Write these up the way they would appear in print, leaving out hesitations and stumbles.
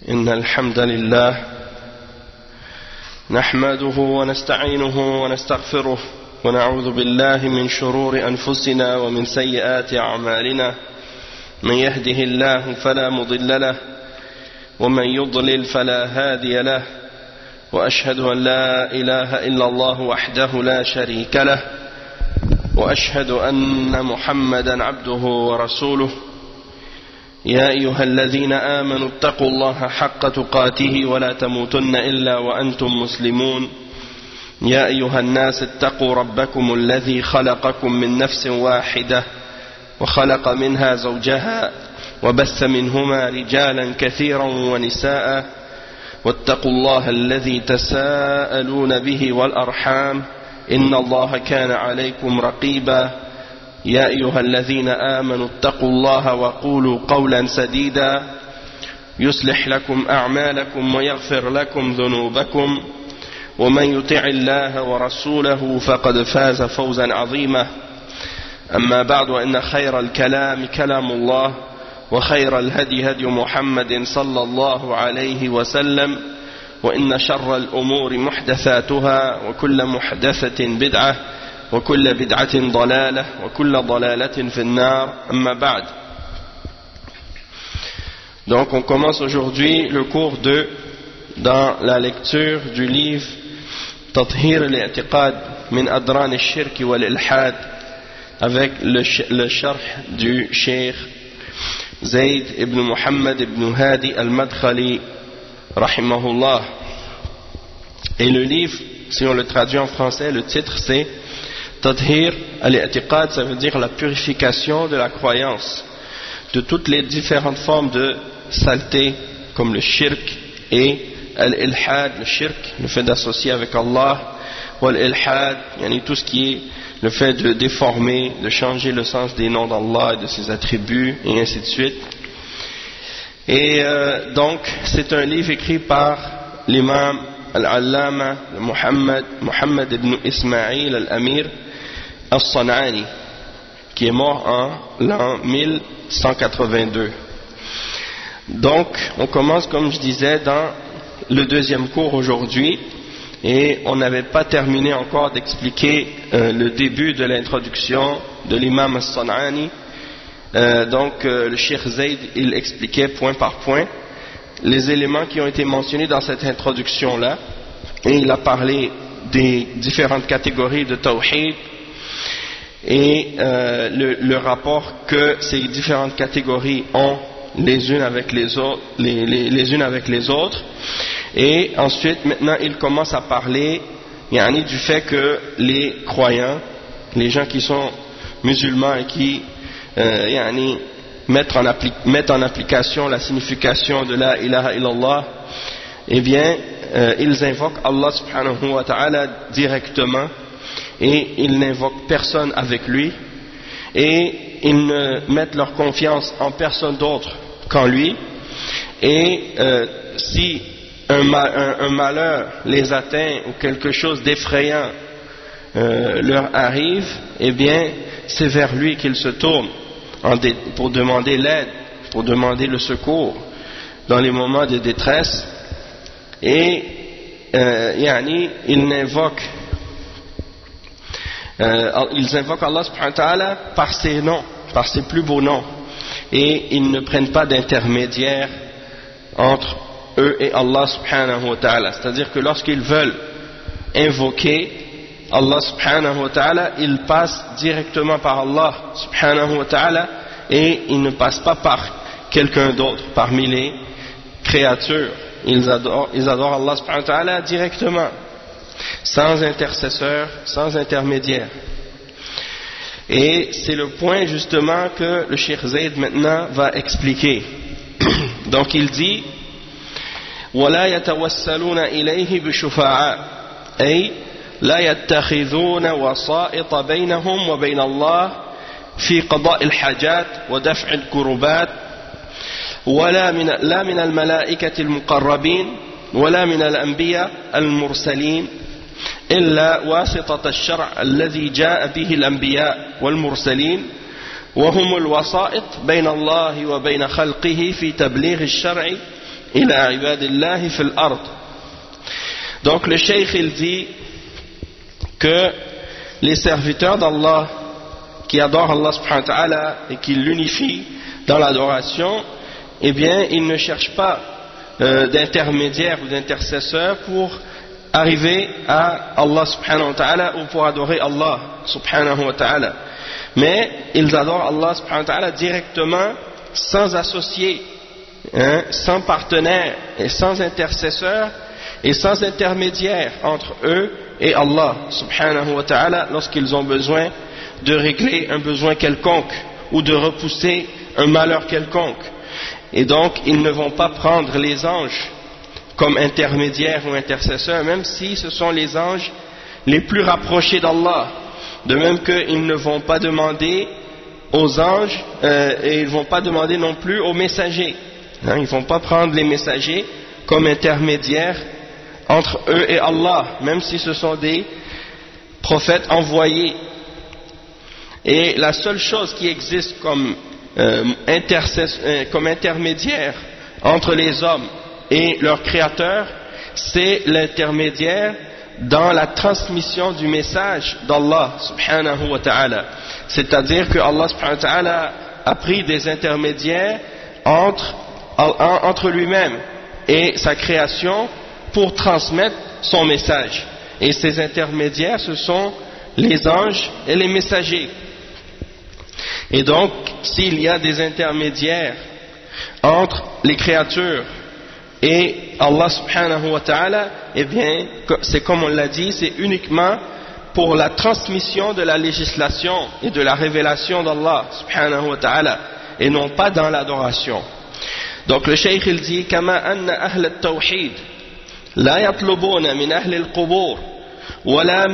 إن الحمد لله نحمده ونستعينه ونستغفره ونعوذ بالله من شرور أنفسنا ومن سيئات أعمالنا من يهده الله فلا مضل له ومن يضلل فلا هادي له وأشهد أن لا إله إلا الله وحده لا شريك له وأشهد أن محمدا عبده ورسوله يا أيها الذين آمنوا اتقوا الله حق تقاته ولا تموتن إلا وأنتم مسلمون يا أيها الناس اتقوا ربكم الذي خلقكم من نفس واحدة وخلق منها زوجها وبث منهما رجالا كثيرا ونساء واتقوا الله الذي تساءلون به والأرحام إن الله كان عليكم رقيبا يا أيها الذين آمنوا اتقوا الله وقولوا قولا سديدا يصلح لكم أعمالكم ويغفر لكم ذنوبكم ومن يطع الله ورسوله فقد فاز فوزا عظيما أما بعد وإن خير الكلام كلام الله وخير الهدي هدي محمد صلى الله عليه وسلم وإن شر الأمور محدثاتها وكل محدثة بدعة وكل بدعة ضلالة وكل ضلالة في النار أما بعد. Donc on commence aujourd'hui le cours 2 dans la lecture du livre Tathhir al-i'tiqad min adran al-shirk wal-ilhad avec le sharh du Cheikh Zayd ibn Muhammad ibn Hadi al-Madkhali rahimahullah. Et le livre, si on le traduit en français, le titre c'est Tathhir al-i'tiqad, ça veut dire la purification de la croyance de toutes les différentes formes de saleté comme le shirk et al-ilhad, le shirk, le fait d'associer avec Allah, ou al-ilhad, yani tout ce qui est le fait de déformer, de changer le sens des noms d'Allah et de ses attributs et ainsi de suite. Et donc c'est un livre écrit par l'imam al-allama Muhammad ibn Ismail al-Amir al-San'ani, qui est mort en l'an 1182. Donc on commence, comme je disais, dans le deuxième cours aujourd'hui, et on n'avait pas terminé encore d'expliquer le début de l'introduction de l'imam al-San'ani. Donc le Cheikh Zayd, il expliquait point par point les éléments qui ont été mentionnés dans cette introduction-là, et il a parlé des différentes catégories de tawhid et le rapport que ces différentes catégories ont les unes avec les autres, les unes avec les autres. Et ensuite, maintenant, il commence à parler du fait que les croyants, les gens qui sont musulmans et qui mettent en application la signification de la ilaha illallah, eh bien, ils invoquent Allah subhanahu wa ta'ala directement, et ils n'invoquent personne avec lui, et ils ne mettent leur confiance en personne d'autre qu'en lui. Et si un malheur les atteint ou quelque chose d'effrayant leur arrive, eh bien c'est vers lui qu'ils se tournent pour demander l'aide, pour demander le secours dans les moments de détresse. Et ils invoquent Allah subhanahu wa ta'ala par ses noms, par ses plus beaux noms, et ils ne prennent pas d'intermédiaire entre eux et Allah subhanahu wa ta'ala. C'est-à-dire que lorsqu'ils veulent invoquer Allah subhanahu wa ta'ala, ils passent directement par Allah subhanahu wa ta'ala, et ils ne passent pas par quelqu'un d'autre parmi les créatures. Ils adorent Allah subhanahu wa ta'ala directement, sans intercesseur, sans intermédiaire. Et c'est le point justement que le Cheikh Zayd maintenant va expliquer. Donc il dit وَلَا يَتَوَسَّلُونَ إِلَيْهِ بِشُفَعَاء أي لا يتخذون وسائط بينهم وبين الله في قضاء الحاجات ودفع الكربات لا من الملائكة المقربين ولا من الأنبياء المرسلين إلا واسطة الشرع الذي جاء به الأنبياء والمرسلين وهم الوسائط بين الله وبين خلقه في تبليغ الشرع إلى عباد الله في الأرض. Donc le cheikh il dit que les serviteurs d'Allah qui adorent Allah subhanahu wa ta'ala et qui l'unifient dans l'adoration, eh bien ils ne cherchent pas d'intermédiaire ou d'intercesseur pour arriver à Allah subhanahu wa ta'ala ou pour adorer Allah subhanahu wa ta'ala, mais ils adorent Allah subhanahu wa ta'ala directement, sans associé, sans partenaire et sans intercesseur et sans intermédiaire entre eux et Allah subhanahu wa ta'ala lorsqu'ils ont besoin de régler un besoin quelconque ou de repousser un malheur quelconque. Et donc ils ne vont pas prendre les anges comme intermédiaires ou intercesseurs, même si ce sont les anges les plus rapprochés d'Allah. De même qu'ils ne vont pas demander aux anges et ils ne vont pas demander non plus aux messagers. Ils ne vont pas prendre les messagers comme intermédiaires entre eux et Allah, même si ce sont des prophètes envoyés. Et la seule chose qui existe comme intermédiaire entre les hommes et leur créateur, c'est l'intermédiaire dans la transmission du message d'Allah subhanahu wa ta'ala. C'est-à-dire que Allah subhanahu wa ta'ala a pris des intermédiaires entre lui-même et sa création pour transmettre son message. Et ces intermédiaires, ce sont les anges et les messagers. Et donc, s'il y a des intermédiaires entre les créatures et Allah subhanahu wa ta'ala, eh bien, c'est comme on l'a dit, c'est uniquement pour la transmission de la législation et de la révélation d'Allah subhanahu wa ta'ala, et non pas dans l'adoration. Donc le cheikh il dit كما أن أهل التوحيد لا يطلبون من أهل القبور ولا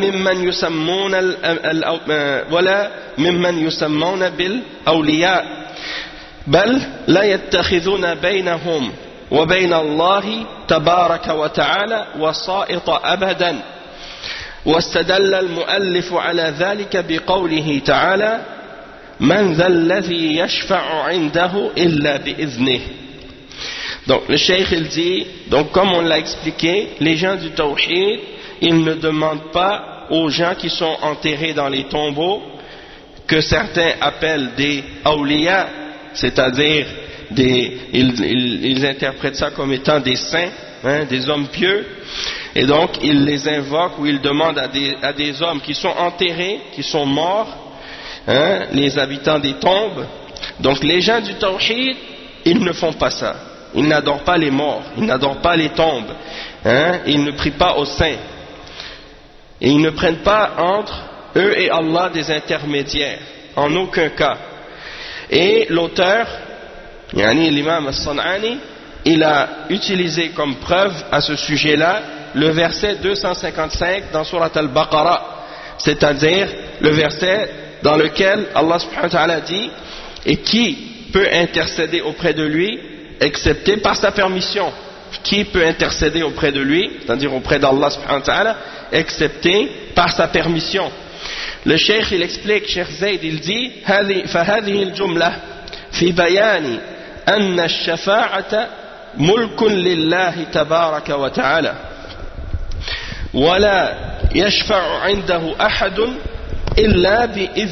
ممن يسمون بالأولياء بل لا يتخذون بينهم وبين الله تبارك وتعالى وسائط أبدا. واستدل المؤلف على ذلك بقوله تعالى من ذا الذي يشفع عنده إلا بإذنه. Donc le cheikh il dit, donc comme on l'a expliqué, les gens du tawhid, ils ne demandent pas aux gens qui sont enterrés dans les tombeaux, que certains appellent des awliya, c'est-à-dire ils interprètent ça comme étant des saints, des hommes pieux, et donc ils les invoquent ou ils demandent à des hommes qui sont enterrés, qui sont morts, les habitants des tombes. Donc les gens du tawhid, ils ne font pas ça. Ils n'adorent pas les morts, ils n'adorent pas les tombes, ils ne prient pas aux saints, et ils ne prennent pas entre eux et Allah des intermédiaires, en aucun cas. Et l'auteur, l'imam al-San'ani, il a utilisé comme preuve à ce sujet-là le verset 255 dans Surat al-Baqarah, c'est-à-dire le verset dans lequel Allah subhanahu wa ta'ala dit « Et qui peut intercéder auprès de lui excepté par sa permission ?» Qui peut intercéder auprès de lui, c'est-à-dire auprès d'Allah subhanahu wa ta'ala, excepté par sa permission. Le cheikh il explique, Cheikh Zayd il dit فهذه الجملة في بيان أن الشفاعة ملك لله تبارك وتعالى ولا يشفع عنده أحد إلا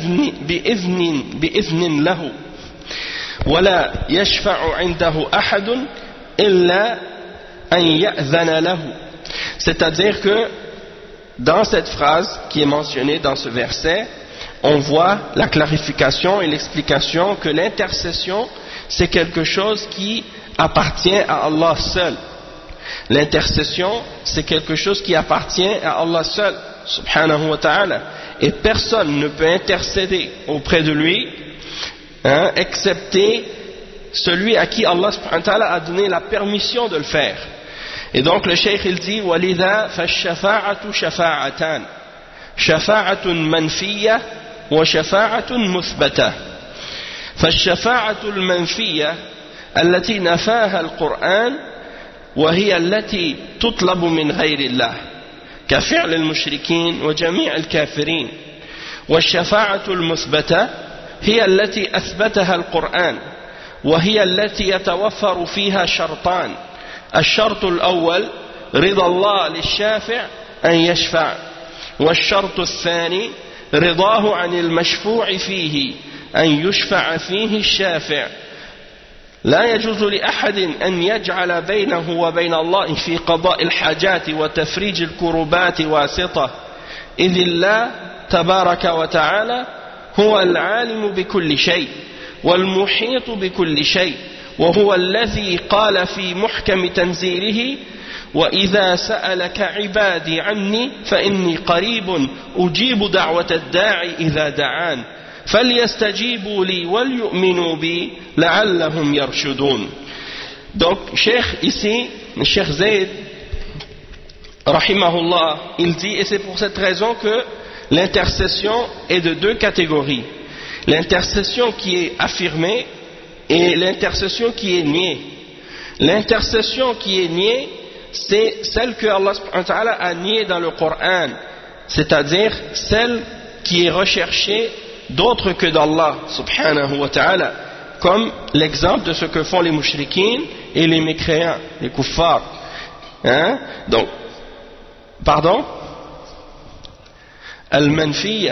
بإذن له ولا يشفع عنده أحد إلا أن يأذن له. C'est-à-dire que dans cette phrase qui est mentionnée dans ce verset, on voit la clarification et l'explication que l'intercession c'est quelque chose qui appartient à Allah seul. L'intercession c'est quelque chose qui appartient à Allah seul, subhanahu wa ta'ala, et personne ne peut intercéder auprès de lui excepté celui à qui Allah subhanahu wa ta'ala a donné la permission de le faire. Et donc le cheikh il dit وَلِذَا فَالشَّفَاعَةُ شَفَاعَتان شَفَاعَةٌ مَنْفِيَّةٌ وَشَفَاعَةٌ مُثْبَتَةٌ. فالشفاعة المنفية التي نفاها القرآن وهي التي تطلب من غير الله كفعل المشركين وجميع الكافرين، والشفاعة المثبتة هي التي أثبتها القرآن وهي التي يتوفر فيها شرطان الشرط الأول رضا الله للشافع أن يشفع والشرط الثاني رضاه عن المشفوع فيه أن يشفع فيه الشافع لا يجوز لأحد أن يجعل بينه وبين الله في قضاء الحاجات وتفريج الكربات واسطة إذ الله تبارك وتعالى هو العالم بكل شيء والمحيط بكل شيء وهو الذي قال في محكم تنزيله وإذا سألك عبادي عني فإني قريب أجيب دعوة الداعي إذا دعان فليستجيبوا لي وليؤمنوا بي لعلهم يرشدون. Donc Cheikh ici, Cheikh Zayd rahimahullah, il dit, et c'est pour cette raison que l'intercession est de deux catégories, l'intercession qui est affirmée et l'intercession qui est niée. L'intercession qui est niée, c'est celle que Allah subhanahu wa ta'ala a niée dans le Coran, c'est-à-dire celle qui est recherchée d'autre que d'Allah subhanahu wa ta'ala, comme l'exemple de ce que font les mushrikines et les mécréants, les kuffars. Hein? Donc, pardon? Al-manfiya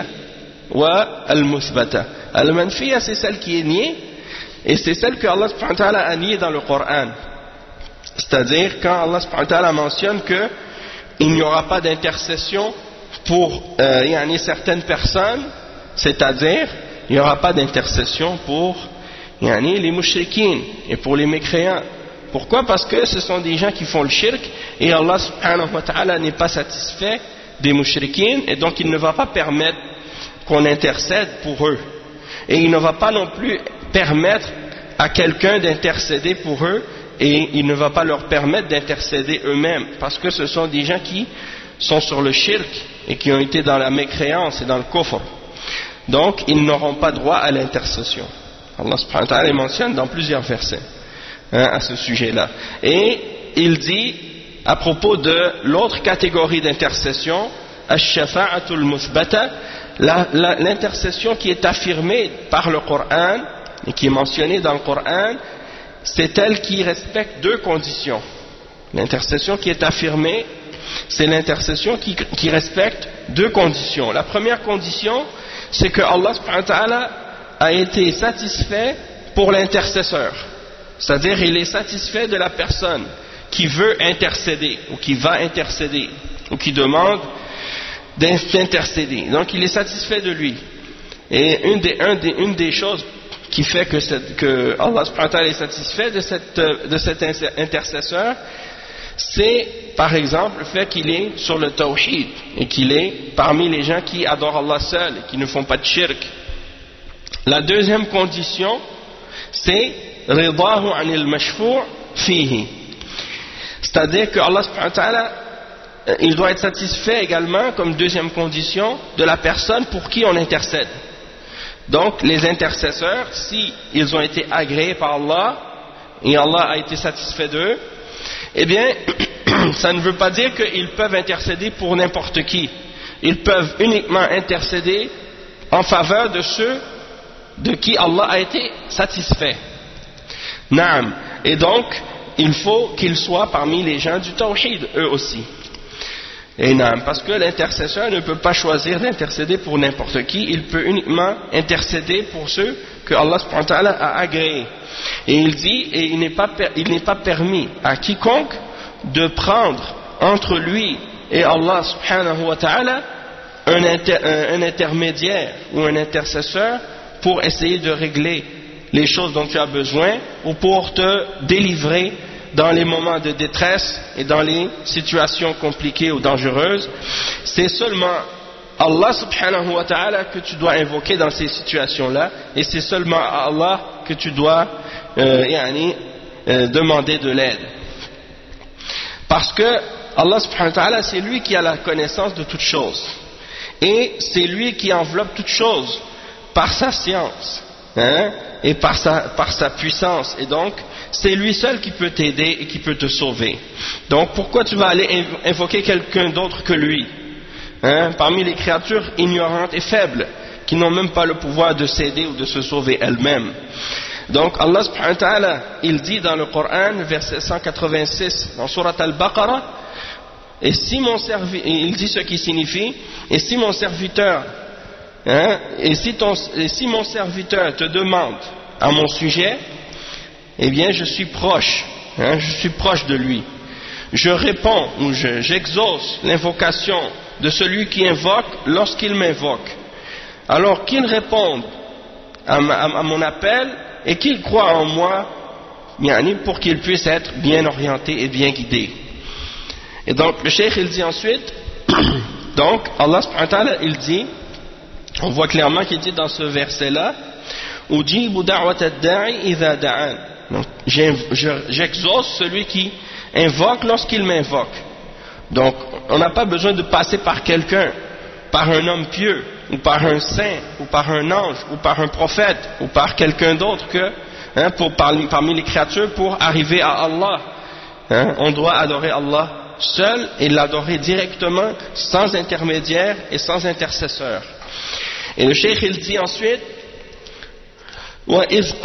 wa al-muthbata. Al-manfiya, c'est celle qui est niée, et c'est celle que Allah subhanahu wa ta'ala a niée dans le Coran. C'est-à-dire quand Allah subhanahu wa ta'ala mentionne qu'il n'y aura pas d'intercession pour certaines personnes, c'est-à-dire il n'y aura pas d'intercession pour les mushrikines et pour les mécréants. Pourquoi? Parce que ce sont des gens qui font le shirk et Allah subhanahu wa ta'ala n'est pas satisfait des mushrikines et donc il ne va pas permettre qu'on intercède pour eux. Et il ne va pas non plus permettre à quelqu'un d'intercéder pour eux et il ne va pas leur permettre d'intercéder eux-mêmes parce que ce sont des gens qui sont sur le shirk et qui ont été dans la mécréance et dans le kufr. Donc ils n'auront pas droit à l'intercession. Allah subhanahu wa ta'ala mentionne dans plusieurs versets à ce sujet-là. Et il dit à propos de l'autre catégorie d'intercession, ash-shafa'atul muthbata, l'intercession qui est affirmée par le Coran et qui est mentionnée dans le Coran, c'est elle qui respecte deux conditions. L'intercession qui est affirmée, c'est l'intercession qui respecte deux conditions. La première condition, c'est que Allah subhanahu wa ta'ala a été satisfait pour l'intercesseur. C'est-à-dire, il est satisfait de la personne qui veut intercéder, ou qui va intercéder, ou qui demande d'intercéder. Donc, il est satisfait de lui. Et une des choses qui fait que Allah subhanahu wa ta'ala est satisfait de cet intercesseur, c'est par exemple le fait qu'il est sur le tawhid et qu'il est parmi les gens qui adorent Allah seul et qui ne font pas de shirk. La deuxième condition, c'est ridahu anil mashfu' fihi, c'est-à-dire que Allah subhanahu wa ta'ala, il doit être satisfait également comme deuxième condition de la personne pour qui on intercède. Donc les intercesseurs, si ils ont été agréés par Allah et Allah a été satisfait d'eux, eh bien ça ne veut pas dire qu'ils peuvent intercéder pour n'importe qui. Ils peuvent uniquement intercéder en faveur de ceux de qui Allah a été satisfait. Naam. Et donc il faut qu'ils soient parmi les gens du tawhid eux aussi. Et naam, parce que l'intercesseur ne peut pas choisir d'intercéder pour n'importe qui, il peut uniquement intercéder pour ceux que Allah subhanahu wa ta'ala a agréés. Et il dit, et il n'est pas permis à quiconque de prendre entre lui et Allah subhanahu wa ta'ala un intermédiaire ou un intercesseur pour essayer de régler les choses dont tu as besoin ou pour te délivrer dans les moments de détresse et dans les situations compliquées ou dangereuses. C'est seulement Allah subhanahu wa ta'ala que tu dois invoquer dans ces situations-là et c'est seulement à Allah que tu dois demander de l'aide. Parce que Allah subhanahu wa ta'ala, c'est lui qui a la connaissance de toutes choses et c'est lui qui enveloppe toutes choses par sa science et par sa puissance, et donc c'est lui seul qui peut t'aider et qui peut te sauver. Donc pourquoi tu vas aller invoquer quelqu'un d'autre que lui parmi les créatures ignorantes et faibles qui n'ont même pas le pouvoir de s'aider ou de se sauver elles-mêmes. Donc Allah subhanahu wa ta'ala, il dit dans le Coran, verset 186, dans Surat Al-Baqarah, et si mon serviteur, il dit ce qui signifie, et si mon serviteur, et si mon serviteur te demande à mon sujet, eh bien je suis proche, je suis proche de lui. Je réponds ou j'exauce l'invocation de celui qui invoque lorsqu'il m'invoque. Alors qu'il réponde à mon appel et qu'il croit en moi, pour qu'il puisse être bien orienté et bien guidé. Et donc le cheikh il dit ensuite, donc Allah subhanahu wa ta'ala il dit, on voit clairement qu'il dit dans ce verset là, ujibu da'wat ad-da'i idha da'an. Donc j'exauce celui qui invoque lorsqu'il m'invoque. Donc on n'a pas besoin de passer par quelqu'un, par un homme pieux, ou par un saint, ou par un ange, ou par un prophète, ou par quelqu'un d'autre que parmi les créatures pour arriver à Allah. On doit adorer Allah seul et l'adorer directement, sans intermédiaire et sans intercesseur. Et le cheikh il dit ensuite, وإذا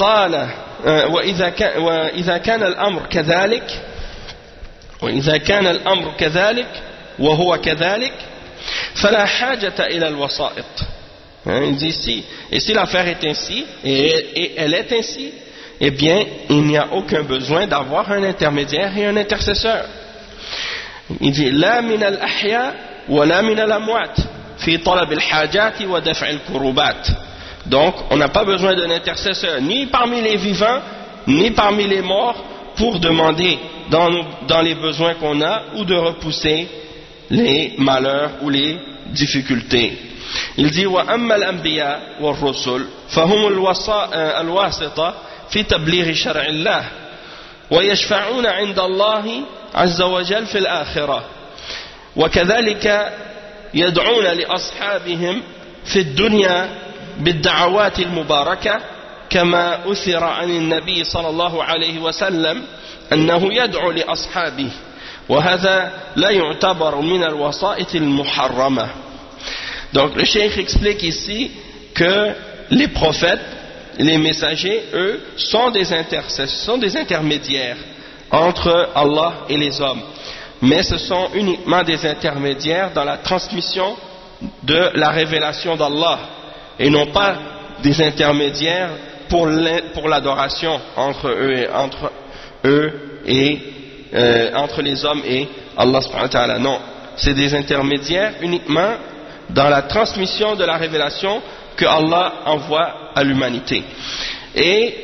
كان الأمر كذلك وهو كذلك فلا حاجة إلى الوسائط. Il dit ici, et si l'affaire est ainsi, et elle est ainsi, eh bien, il n'y a aucun besoin d'avoir un intermédiaire et un intercesseur. Il dit, لا من الأحياء ولا من الأموات في طلب الحاجات ودفع الكروبات. Donc, on n'a pas besoin d'un intercesseur, ni parmi les vivants, ni parmi les morts, pour demander dans les besoins qu'on a, ou de repousser les malheurs ou les difficultés. Il dit وأما الأنبياء والرسل فهم الواسطة في تبليغ شرع الله ويشفعون عند الله عز وجل في الآخرة وكذلك يدعون لأصحابهم في الدنيا بالدعوات المباركة كما أثر عن النبي صلى الله عليه وسلم أنه يدعو لأصحابه وهذا لا يعتبر من الوسائط المحرمة. Donc le cheikh explique ici que les prophètes, les messagers, eux, sont des intermédiaires entre Allah et les hommes. Mais ce sont uniquement des intermédiaires dans la transmission de la révélation d'Allah et non pas des intermédiaires pour l'adoration entre les hommes et Allah subhanahu wa ta'ala. Non, c'est des intermédiaires uniquement dans la transmission de la révélation que Allah envoie à l'humanité. Et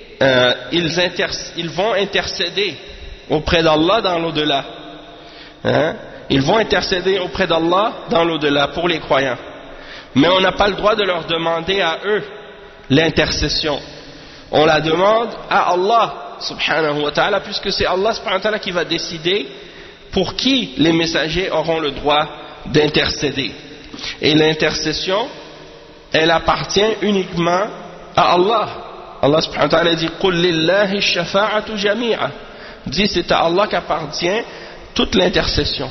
ils vont intercéder auprès d'Allah dans l'au-delà. Ils vont intercéder auprès d'Allah dans l'au-delà pour les croyants. Mais on n'a pas le droit de leur demander à eux l'intercession. On la demande à Allah subhanahu wa ta'ala, puisque c'est Allah subhanahu wa ta'ala qui va décider pour qui les messagers auront le droit d'intercéder. Et l'intercession, elle appartient uniquement à Allah. Allah subhanahu wa ta'ala dit قُلْ لِلَّهِ الشَّفَاعَةُ جَمِيعًا. Dit c'est à Allah qu'appartient toute l'intercession.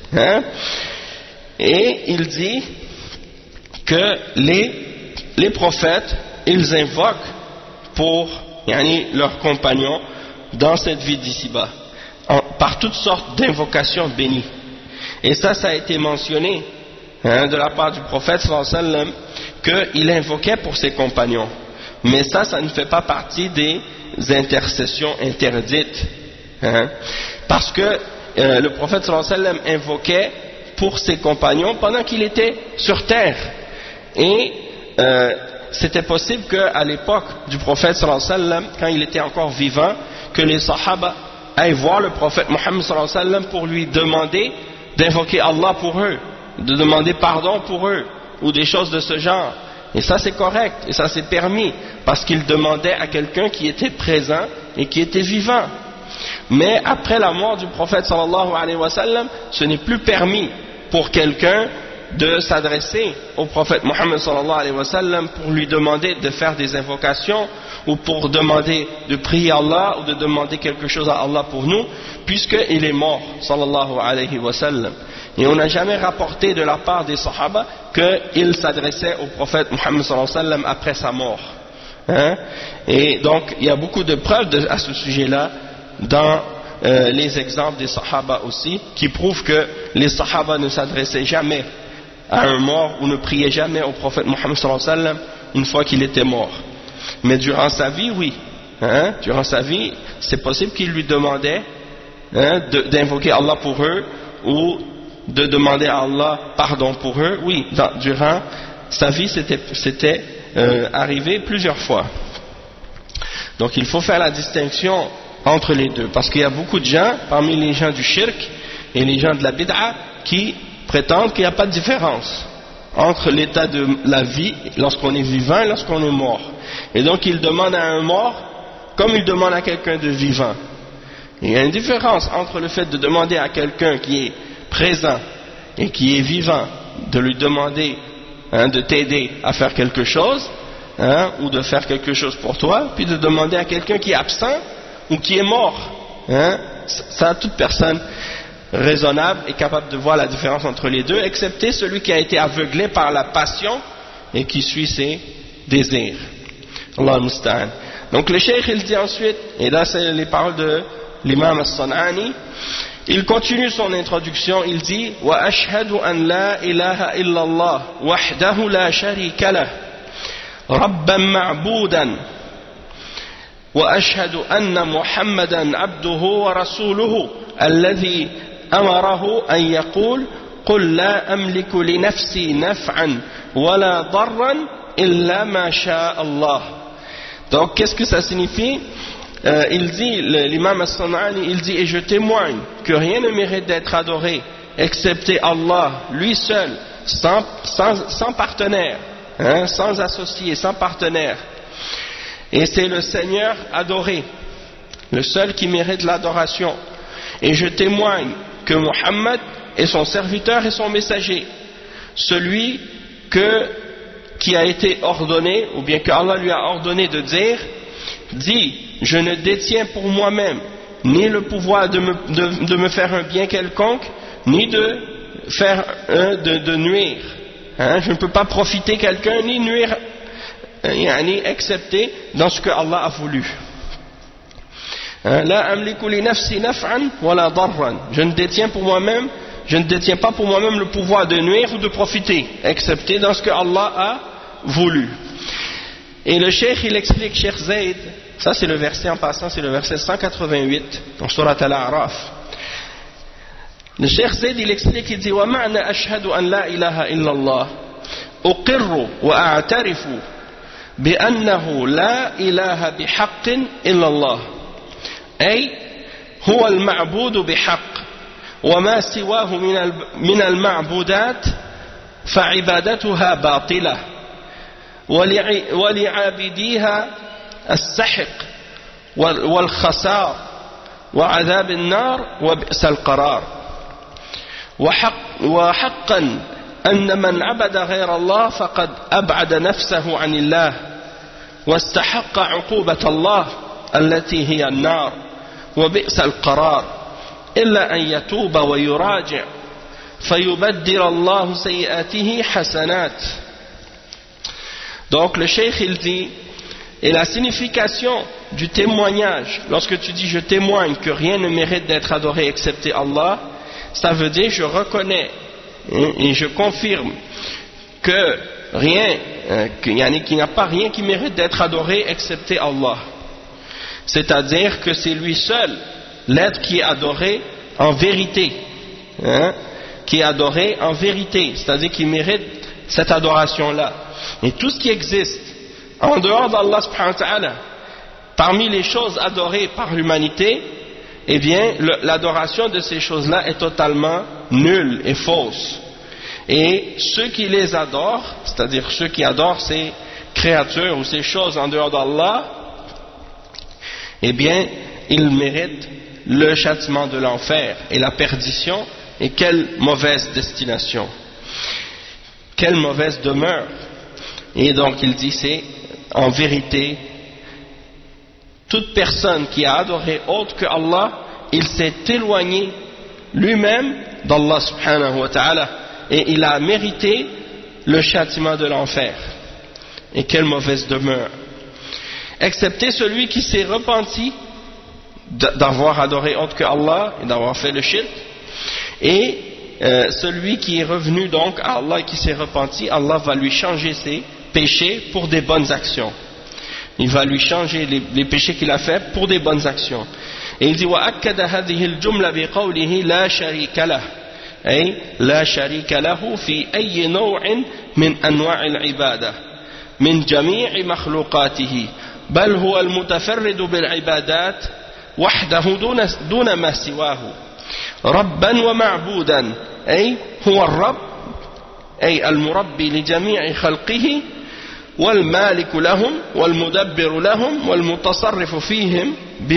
Et il dit que les prophètes, ils invoquent pour leurs compagnons dans cette vie d'ici-bas, par toutes sortes d'invocations bénies. Et ça a été mentionné de la part du prophète sallallahu alayhi wa sallam, qu'il invoquait pour ses compagnons. Mais ça ne fait pas partie des intercessions interdites. Parce que le prophète sallallahu alayhi wa sallam invoquait pour ses compagnons pendant qu'il était sur terre. Et c'était possible qu'à l'époque du prophète sallallahu alayhi wa sallam, quand il était encore vivant, que les sahaba aillent voir le prophète Mohammed sallallahu alayhi wa sallam pour lui demander d'invoquer Allah pour eux, de demander pardon pour eux, ou des choses de ce genre. Et ça c'est correct, et ça c'est permis, parce qu'il demandait à quelqu'un qui était présent et qui était vivant. Mais après la mort du prophète sallallahu alayhi wa sallam, ce n'est plus permis pour quelqu'un de s'adresser au prophète Mohammed sallallahu alayhi wa sallam pour lui demander de faire des invocations ou pour demander de prier Allah ou de demander quelque chose à Allah pour nous, puisqu'il est mort sallallahu alayhi wa sallam. Et on n'a jamais rapporté de la part des sahaba qu'il s'adressait au prophète Mohammed sallallahu alayhi wa sallam après sa mort. Hein? Et donc il y a beaucoup de preuves à ce sujet-là dans les exemples des Sahaba aussi, qui prouvent que les Sahaba ne s'adressaient jamais à un mort ou ne priaient jamais au prophète Mohammed sallallahu alayhi wa sallam une fois qu'il était mort. Mais durant sa vie, oui. Hein? Durant sa vie, c'est possible qu'il lui demandait d'invoquer Allah pour eux ou de demander à Allah pardon pour eux. Oui, durant sa vie, c'était arrivé plusieurs fois. Donc il faut faire la distinction entre les deux, parce qu'il y a beaucoup de gens, parmi les gens du shirk et les gens de la bid'a, qui prétendent qu'il n'y a pas de différence entre l'état de la vie lorsqu'on est vivant et lorsqu'on est mort. Et donc ils demandent à un mort comme ils demandent à quelqu'un de vivant. Il y a une différence entre le fait de demander à quelqu'un qui est présent et qui est vivant, de lui demander de t'aider à faire quelque chose, ou de faire quelque chose pour toi, puis de demander à quelqu'un qui est absent ou qui est mort. Ça, toute personne raisonnable est capable de voir la différence entre les deux, excepté celui qui a été aveuglé par la passion et qui suit ses désirs. Allah al-Musta'an. Donc le cheikh il dit ensuite, et là c'est les paroles de l'imam al-San'ani, il continue son introduction, il dit « Wa ashhadu an la ilaha illallah wahdahu la sharika lah rabban ma'budan wa ashhadu anna muhammadan abduhu wa rasuluhu alladhi amarahu an yaqul qul la amliku li nafsi naf'an wa la darran illa ma sha'a Allah » Donc qu'est-ce que ça signifie? Il dit, l'imam al-San'ani, il dit, et je témoigne que rien ne mérite d'être adoré excepté Allah, lui seul, sans partenaire, sans associé, sans partenaire. Et c'est le Seigneur adoré, le seul qui mérite l'adoration. Et je témoigne que Muhammad est son serviteur et son messager, celui qui a été ordonné, ou bien que Allah lui a ordonné de dire, dit, je ne détiens pour moi-même ni le pouvoir de me faire un bien quelconque, ni de de nuire. Je ne peux pas profiter quelqu'un, ni nuire, excepté dans ce que Allah a voulu. La amliku li nafsi naf'an wa la darran. Je ne détiens pas pour moi-même le pouvoir de nuire ou de profiter, excepté dans ce que Allah a voulu. Et le cheikh il explique, Cheikh Zayd, ça c'est le verset en passant, c'est le verset 188 dans Surat Al-A'raf. Le cheikh Zayd il explique, il dit wa ma'na ashhadu an la ilaha illallah uqirru wa a'tarifu bi annahu la ilaha bihaqqin illallah ay huwa al-ma'budu bihaqq wa ma siwahu min al-ma'budat fa'ibadatuha batilah ولعابديها السحق والخسار وعذاب النار وبئس القرار وحقا أن من عبد غير الله فقد أبعد نفسه عن الله واستحق عقوبة الله التي هي النار وبئس القرار إلا أن يتوب ويراجع فيبدل الله سيئاته حسنات. Donc le cheikh il dit, et la signification du témoignage, lorsque tu dis je témoigne que rien ne mérite d'être adoré excepté Allah, ça veut dire je reconnais et je confirme que qu'il n'y a pas rien qui mérite d'être adoré excepté Allah. C'est-à-dire que c'est lui seul, l'être qui est adoré en vérité, qui est adoré en vérité, c'est-à-dire qui mérite cette adoration-là. Et tout ce qui existe en dehors d'Allah subhanahu wa ta'ala, parmi les choses adorées par l'humanité, eh bien l'adoration de ces choses-là est totalement nulle et fausse. Et ceux qui les adorent, c'est-à-dire ceux qui adorent ces créatures ou ces choses en dehors d'Allah, eh bien ils méritent le châtiment de l'enfer et la perdition. Et quelle mauvaise destination, quelle mauvaise demeure. Et donc il dit, c'est en vérité, toute personne qui a adoré autre que Allah, il s'est éloigné lui-même d'Allah subhanahu wa ta'ala, et il a mérité le châtiment de l'enfer. Et quelle mauvaise demeure. excepté celui qui s'est repenti d'avoir adoré autre que Allah et d'avoir fait le shirk, et celui qui est revenu donc à Allah et qui s'est repenti, Allah va lui changer ses péchés pour des bonnes actions. Il va lui changer les péchés qu'il a fait pour des bonnes actions. Et il dit وَأَكَّدَ هَذِهِ الْجُمْلَ بِقَوْلِهِ لَا شَرِيكَ لَهُ أي لا شريك له في أي نوع من أنواع العبادة من جميع مخلوقاته بل هو المتفرد بالعبادات وحده دون ما سواه ربا ومعبودا أي هو الرب أي المربي لجميع خلقه والمالك لهم والمدبر لهم والمتصرف فيهم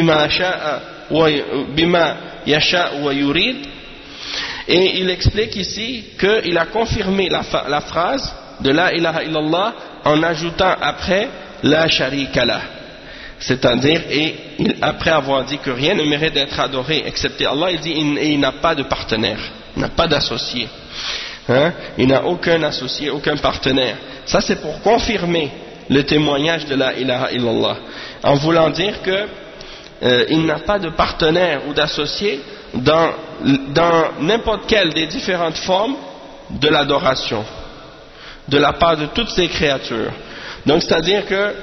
بما يشاء ويريد. Et il explique ici qu'il a confirmé la phrase de la ilaha illallah en ajoutant après la sharika lah, c'est-à-dire après avoir dit que rien ne mérite d'être adoré excepté Allah, il dit il n'a pas de partenaire, il n'a pas d'associé, il n'a aucun associé, aucun partenaire. Ça c'est pour confirmer le témoignage de la ilaha illallah, en voulant dire que il n'a pas de partenaire ou d'associé dans n'importe quelle des différentes formes de l'adoration de la part de toutes ces créatures. Donc c'est-à-dire que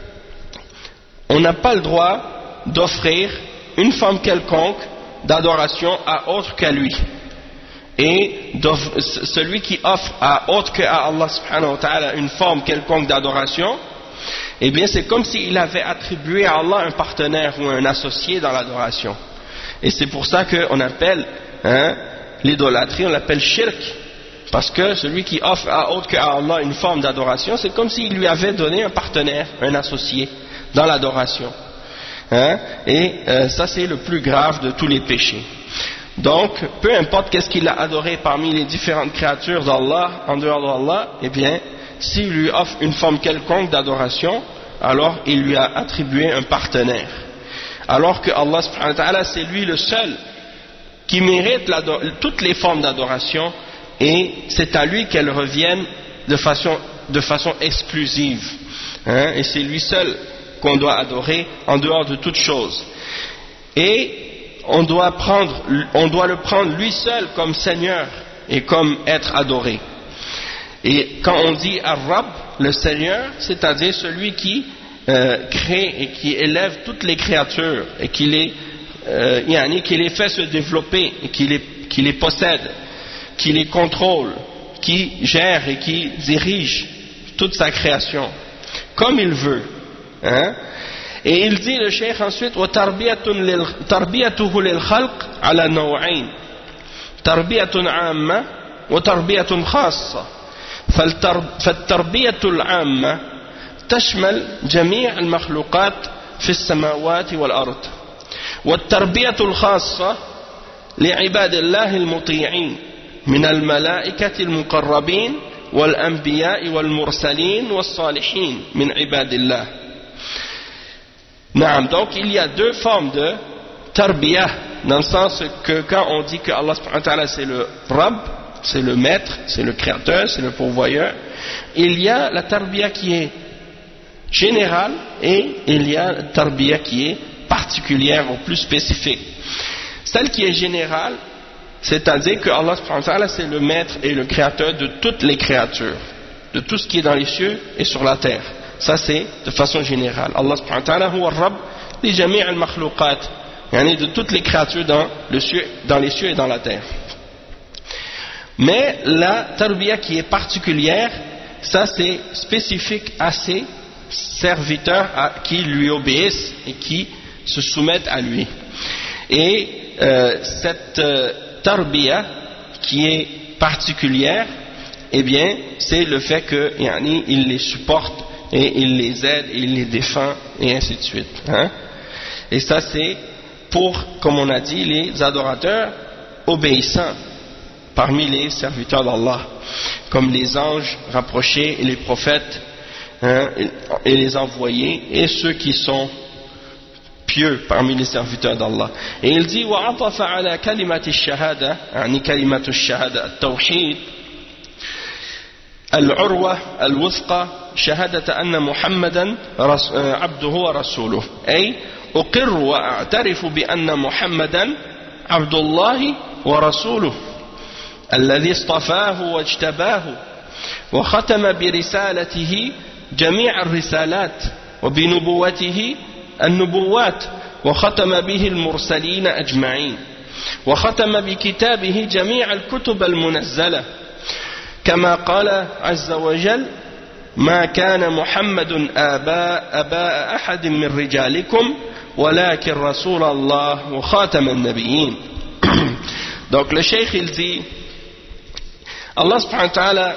on n'a pas le droit d'offrir une forme quelconque d'adoration à autre qu'à lui, et celui qui offre à autre qu'à Allah subhanahu wa ta'ala une forme quelconque d'adoration, eh bien c'est comme s'il avait attribué à Allah un partenaire ou un associé dans l'adoration. Et c'est pour ça qu'on appelle l'idolâtrie, on l'appelle shirk, parce que celui qui offre à autre qu'à Allah une forme d'adoration, c'est comme s'il lui avait donné un partenaire, un associé dans l'adoration. Et ça c'est le plus grave de tous les péchés. Donc, peu importe qu'est-ce qu'il a adoré parmi les différentes créatures d'Allah, en dehors d'Allah, eh bien, s'il lui offre une forme quelconque d'adoration, alors il lui a attribué un partenaire. Alors que Allah subhanahu wa ta'ala, c'est lui le seul qui mérite toutes les formes d'adoration, et c'est à lui qu'elles reviennent de façon exclusive. Et c'est lui seul qu'on doit adorer en dehors de toute chose. Et on doit le prendre lui seul comme Seigneur et comme être adoré. Et quand on dit Ar-Rabb, le Seigneur, c'est-à-dire celui qui crée et qui élève toutes les créatures et qui les fait se développer et qui les possède, qui les contrôle, qui gère et qui dirige toute sa création comme il veut. Et il dit le cheikh ensuite وَتَرْبِيَتُهُ لِلْخَلْقِ عَلَى نَوْعَيْنِ تَرْبِيَةٌ عَامَّةٌ وَتَرْبِيَةٌ خاصة. فالتربية العامة تشمل جميع المخلوقات في السماوات والأرض، والتربية الخاصة لعباد الله المطيعين من الملائكة المقربين والأنبياء والمرسلين والصالحين من عباد الله. Donc il y a deux formes de tarbiyah, dans le sens que quand on dit que Allah subhanahu wa ta'ala c'est le Rabb, c'est le maître, c'est le créateur, c'est le pourvoyeur, il y a la tarbiyah qui est générale et il y a la tarbiyah qui est particulière ou plus spécifique. Celle qui est générale, c'est-à-dire que Allah subhanahu wa ta'ala c'est le maître et le créateur de toutes les créatures, de tout ce qui est dans les cieux et sur la terre. Ça c'est de façon générale. Allah subhanahu wa ta'ala huwa ar-Rabb li jami' al-makhluqat, yani de toutes les créatures dans les cieux et dans la terre. Mais la tarbiyah qui est particulière, ça c'est spécifique à ses serviteurs qui lui obéissent et qui se soumettent à lui. Et cette tarbiyah qui est particulière, eh bien c'est le fait que il les supporte et il les aide et il les défend et ainsi de suite. Et ça c'est pour, comme on a dit, les adorateurs obéissants parmi les serviteurs d'Allah, comme les anges rapprochés et les prophètes et les envoyés et ceux qui sont pieux parmi les serviteurs d'Allah. Et il dit وَعَطَفَ عَلَى كَلِمَةِ الشَّهَادَةِ يعني كلمة الشهادة التوحيد العروة الوثقى شهادة أن محمدا عبده ورسوله أي أقر وأعترف بأن محمدا عبد الله ورسوله الذي اصطفاه واجتباه وختم برسالته جميع الرسالات وبنبوته النبوات وختم به المرسلين أجمعين وختم بكتابه جميع الكتب المنزلة كما قال عز وجل ما كان محمد أباء أحد من رجالكم ولكن رسول الله وخاتم النبيين. Donc le cheikh il dit, Allah subhanahu wa ta'ala,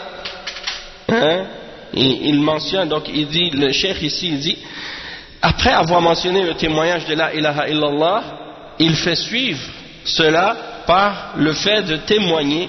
il mentionne, donc il dit, le cheikh ici il dit, après avoir mentionné le témoignage de la ilaha illallah, il fait suivre cela par le fait de témoigner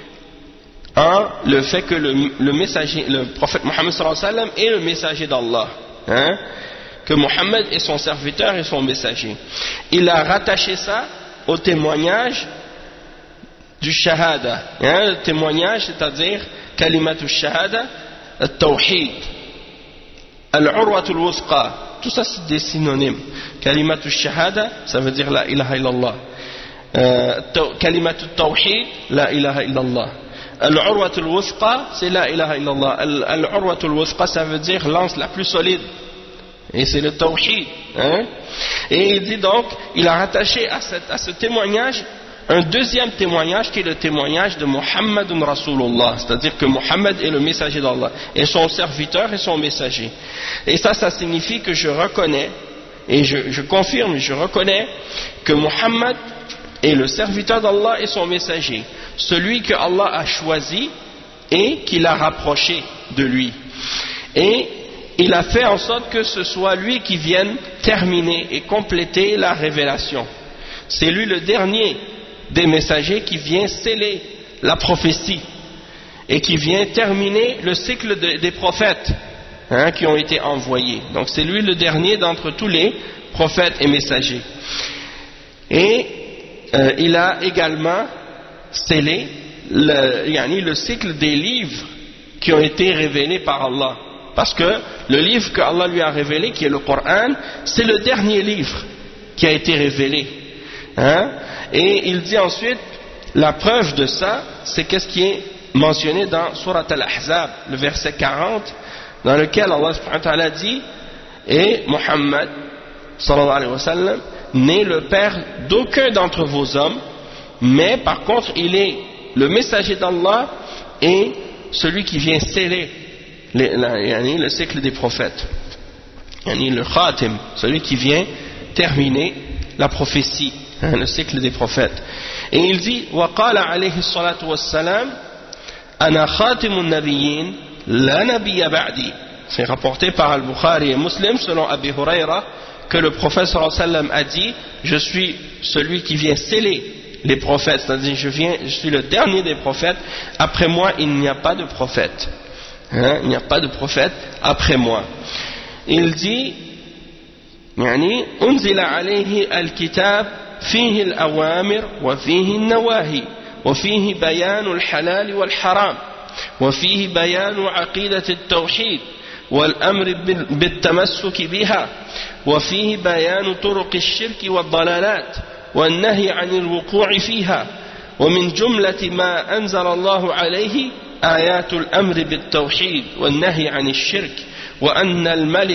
le fait que le messager, le prophète Mohammed sallallahu alayhi wa sallam est le messager d'Allah, que Mohammed est son serviteur et son messager. Il a rattaché ça au témoignage du shahada, le témoignage, c'est-à-dire kalimatu shahada, al-tawhid, al-urwatul wuthqa, tout ça c'est des synonymes. Kalimatu shahada, ça veut dire la ilaha illallah. Kalimatu tawhid, la ilaha illallah. Al-urwatul wuthqa, c'est la ilaha illallah. Al-urwatul wuthqa, ça veut dire l'anse la plus solide. Et c'est le tawhid. Et il dit donc, il a rattaché à ce témoignage un deuxième témoignage qui est le témoignage de Muhammadun Rasulullah, c'est-à-dire que Muhammad est le messager d'Allah et son serviteur et son messager. Et ça signifie que je reconnais et je confirme, je reconnais que Muhammad est le serviteur d'Allah et son messager, celui que Allah a choisi et qu'il a rapproché de lui. Et il a fait en sorte que ce soit lui qui vienne terminer et compléter la révélation. C'est lui le dernier des messagers qui vient sceller la prophétie et qui vient terminer le cycle des prophètes qui ont été envoyés. Donc c'est lui le dernier d'entre tous les prophètes et messagers. Et il a également scellé le cycle des livres qui ont été révélés par Allah. Parce que le livre que Allah lui a révélé, qui est le Coran, c'est le dernier livre qui a été révélé. Et il dit ensuite, la preuve de ça, c'est qu'est-ce qui est mentionné dans Surat Al-Ahzab, le verset 40, dans lequel Allah subhanahu wa ta'ala dit, et Muhammad sallallahu alayhi wa sallam n'est le père d'aucun d'entre vos hommes, mais par contre il est le messager d'Allah et celui qui vient sceller le cycle des prophètes, le khatim, celui qui vient terminer la prophétie, le cycle des prophètes. Et il dit وقال عليه الصلاة والسلام أنا خاتم النبيين لا نبي بعدي. C'est rapporté par Al-Bukhari et Muslim selon Abi Huraira que le prophète sallallahu alayhi wa sallam a dit, je suis celui qui vient sceller les prophètes, c'est-à-dire je suis le dernier des prophètes, après moi il n'y a pas de prophète. Il n'y a pas de prophète après moi. Il dit يعني أنزل عليه الكتاب فيه الأوامر وفيه النواهي وفيه بيان الحلال والحرام وفيه بيان عقيدة التوحيد والأمر بالتمسك بها وفيه بيان طرق الشرك والضلالات والنهي عن الوقوع فيها ومن جملة ما أنزل الله عليه آيات الأمر بالتوحيد والنهي عن الشرك وأن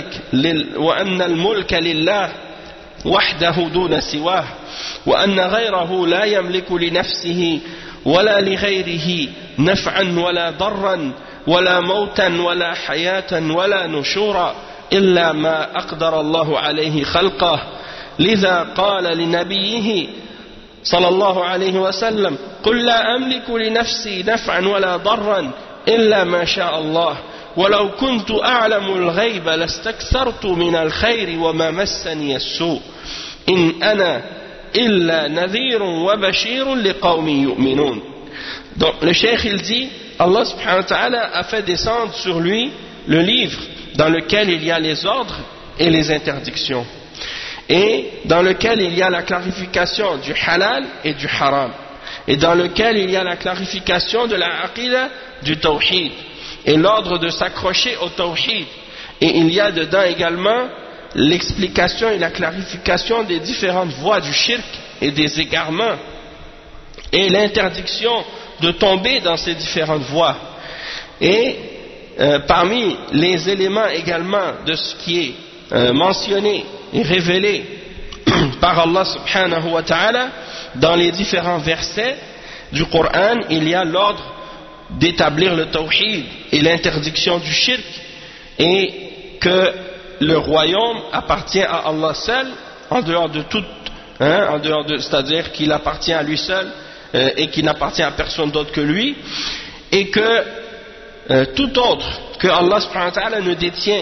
الملك لله وحده دون سواه وأن غيره لا يملك لنفسه ولا لغيره نفعا ولا ضرا ولا موتا ولا حياة ولا نشورا إلا ما أقدر الله عليه خلقه لذا قال لنبيه صلى الله عليه وسلم قل لا أملك لنفسي نفعا ولا ضرا إلا ما شاء الله ولو كنت أعلم الغيب لاستكثرت من الخير وما مسني السوء إن أنا إلا نذير وبشير لقوم يؤمنون. Donc le cheikh il dit, Allah subhanahu wa ta'ala a fait descendre sur lui le livre dans lequel il y a les ordres et les interdictions et dans lequel il y a la clarification du halal et du haram et dans lequel il y a la clarification de la aqidah du tawhid et l'ordre de s'accrocher au tawhid. Et il y a dedans également l'explication et la clarification des différentes voies du shirk et des égarements, et l'interdiction de tomber dans ces différentes voies. Et parmi les éléments également de ce qui est mentionné et révélé par Allah subhanahu wa ta'ala dans les différents versets du Coran, il y a l'ordre d'établir le tawhid et l'interdiction du shirk, et que le royaume appartient à Allah seul, en dehors de tout, c'est-à-dire qu'il appartient à lui seul et qu'il n'appartient à personne d'autre que lui, et que tout autre que Allah subhanahu wa ta'ala ne détient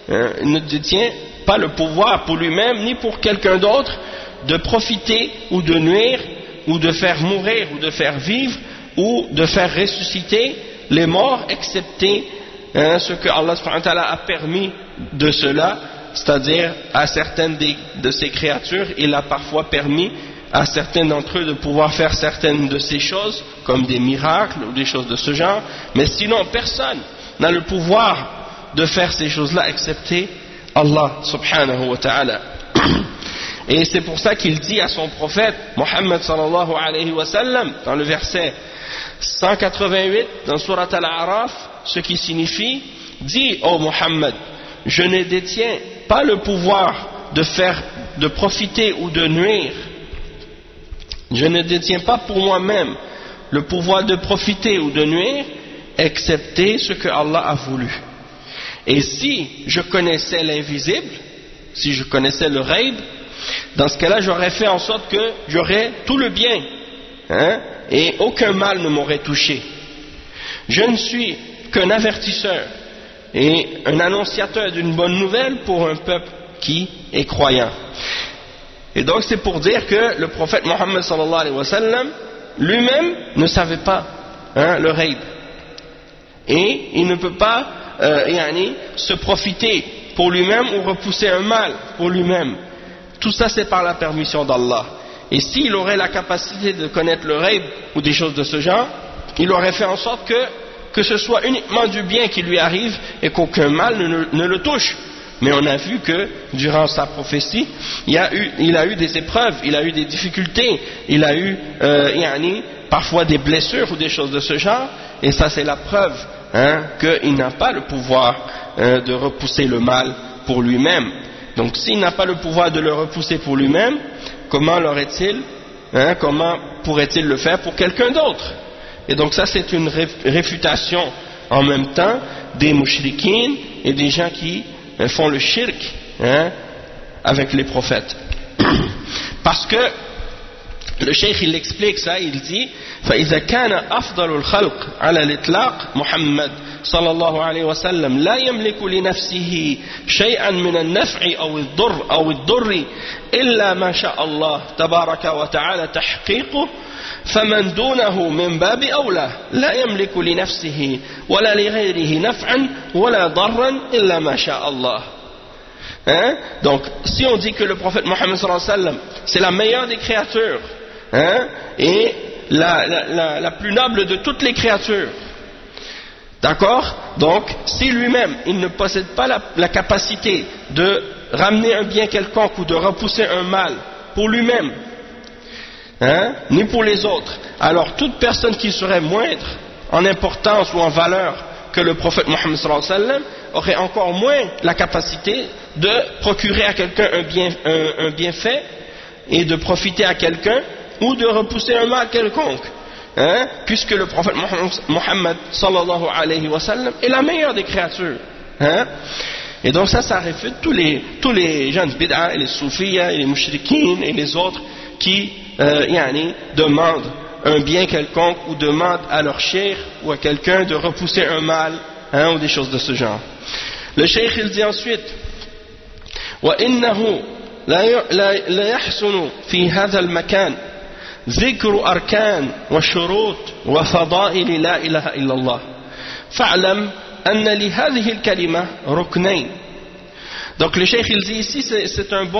pas le pouvoir pour lui-même ni pour quelqu'un d'autre de profiter ou de nuire ou de faire mourir ou de faire vivre ou de faire ressusciter les morts, excepté ce que Allah subhanahu wa ta'ala a permis de cela, c'est-à-dire à certaines de ces créatures, il a parfois permis à certains d'entre eux de pouvoir faire certaines de ces choses, comme des miracles ou des choses de ce genre, mais sinon personne n'a le pouvoir de faire ces choses-là excepté Allah subhanahu wa ta'ala. Et c'est pour ça qu'il dit à son prophète Muhammad sallallahu alayhi wa sallam dans le verset 188 dans Surat Al-A'raf, ce qui signifie: dis ô Muhammad, je ne détiens pas le pouvoir de profiter ou de nuire. Je ne détiens pas pour moi-même le pouvoir de profiter ou de nuire, excepté ce que Allah a voulu. Et si je connaissais l'invisible, si je connaissais le ghaib, dans ce cas-là, j'aurais fait en sorte que j'aurais tout le bien, et aucun mal ne m'aurait touché. Je ne suis qu'un avertisseur et un annonciateur d'une bonne nouvelle pour un peuple qui est croyant. Et donc c'est pour dire que le prophète Mohammed sallallahu alayhi wa sallam lui-même ne savait pas le ghaib, et il ne peut pas se profiter pour lui-même ou repousser un mal pour lui-même. Tout ça c'est par la permission d'Allah. Et s'il aurait la capacité de connaître le ghaib ou des choses de ce genre, il aurait fait en sorte que ce soit uniquement du bien qui lui arrive et qu'aucun mal ne le touche. Mais on a vu que durant sa prophétie, il a eu des épreuves, il a eu des difficultés, il a eu parfois des blessures ou des choses de ce genre, et ça c'est la preuve qu'il n'a pas le pouvoir de repousser le mal pour lui-même. Donc s'il n'a pas le pouvoir de le repousser pour lui-même, comment pourrait-il le faire pour quelqu'un d'autre? Et donc ça c'est une réfutation en même temps des mouchrikines et des gens qui font le shirk avec les prophètes. Parce que le cheikh il explique ça, il dit فإذا كان أفضل الخلق على الإطلاق محمد صلى الله عليه وسلم لا يملك لنفسه شيئا من النفع أو الضر إلا ما شاء الله تبارك وتعالى تحقيقه فمن دونه من باب أولى لا يملك لنفسه ولا لغيره نفعا ولا ضرا إلا ما شاء الله. Donc si on dit que le prophète Mohammed sallallahu alayhi wa sallam c'est la meilleure des créatures et la plus noble de toutes les créatures, d'accord, donc si lui-même il ne possède pas la capacité de ramener un bien quelconque ou de repousser un mal pour lui-même ni pour les autres, alors toute personne qui serait moindre en importance ou en valeur que le prophète Mohammed sallallahu alayhi wa sallam aurait encore moins la capacité de procurer à quelqu'un un bienfait et de profiter à quelqu'un ou de repousser un mal quelconque, puisque le prophète Mohammed sallallahu alayhi wa sallam est la meilleure des créatures. Et donc ça réfute tous les gens de bid'a et les soufiyas et les mouchrikines et les autres qui demandent un bien quelconque ou demandent à leur cheikh ou à quelqu'un de repousser un mal ou des choses de ce genre. Le cheikh il dit ensuite وإنه لا يحسن في هذا المكان ذكر أركان وشروط وفضائل لا إله إلا الله فاعلم أن لهذه الكلمة ركنين. Donc le cheikh il dit ici c'est un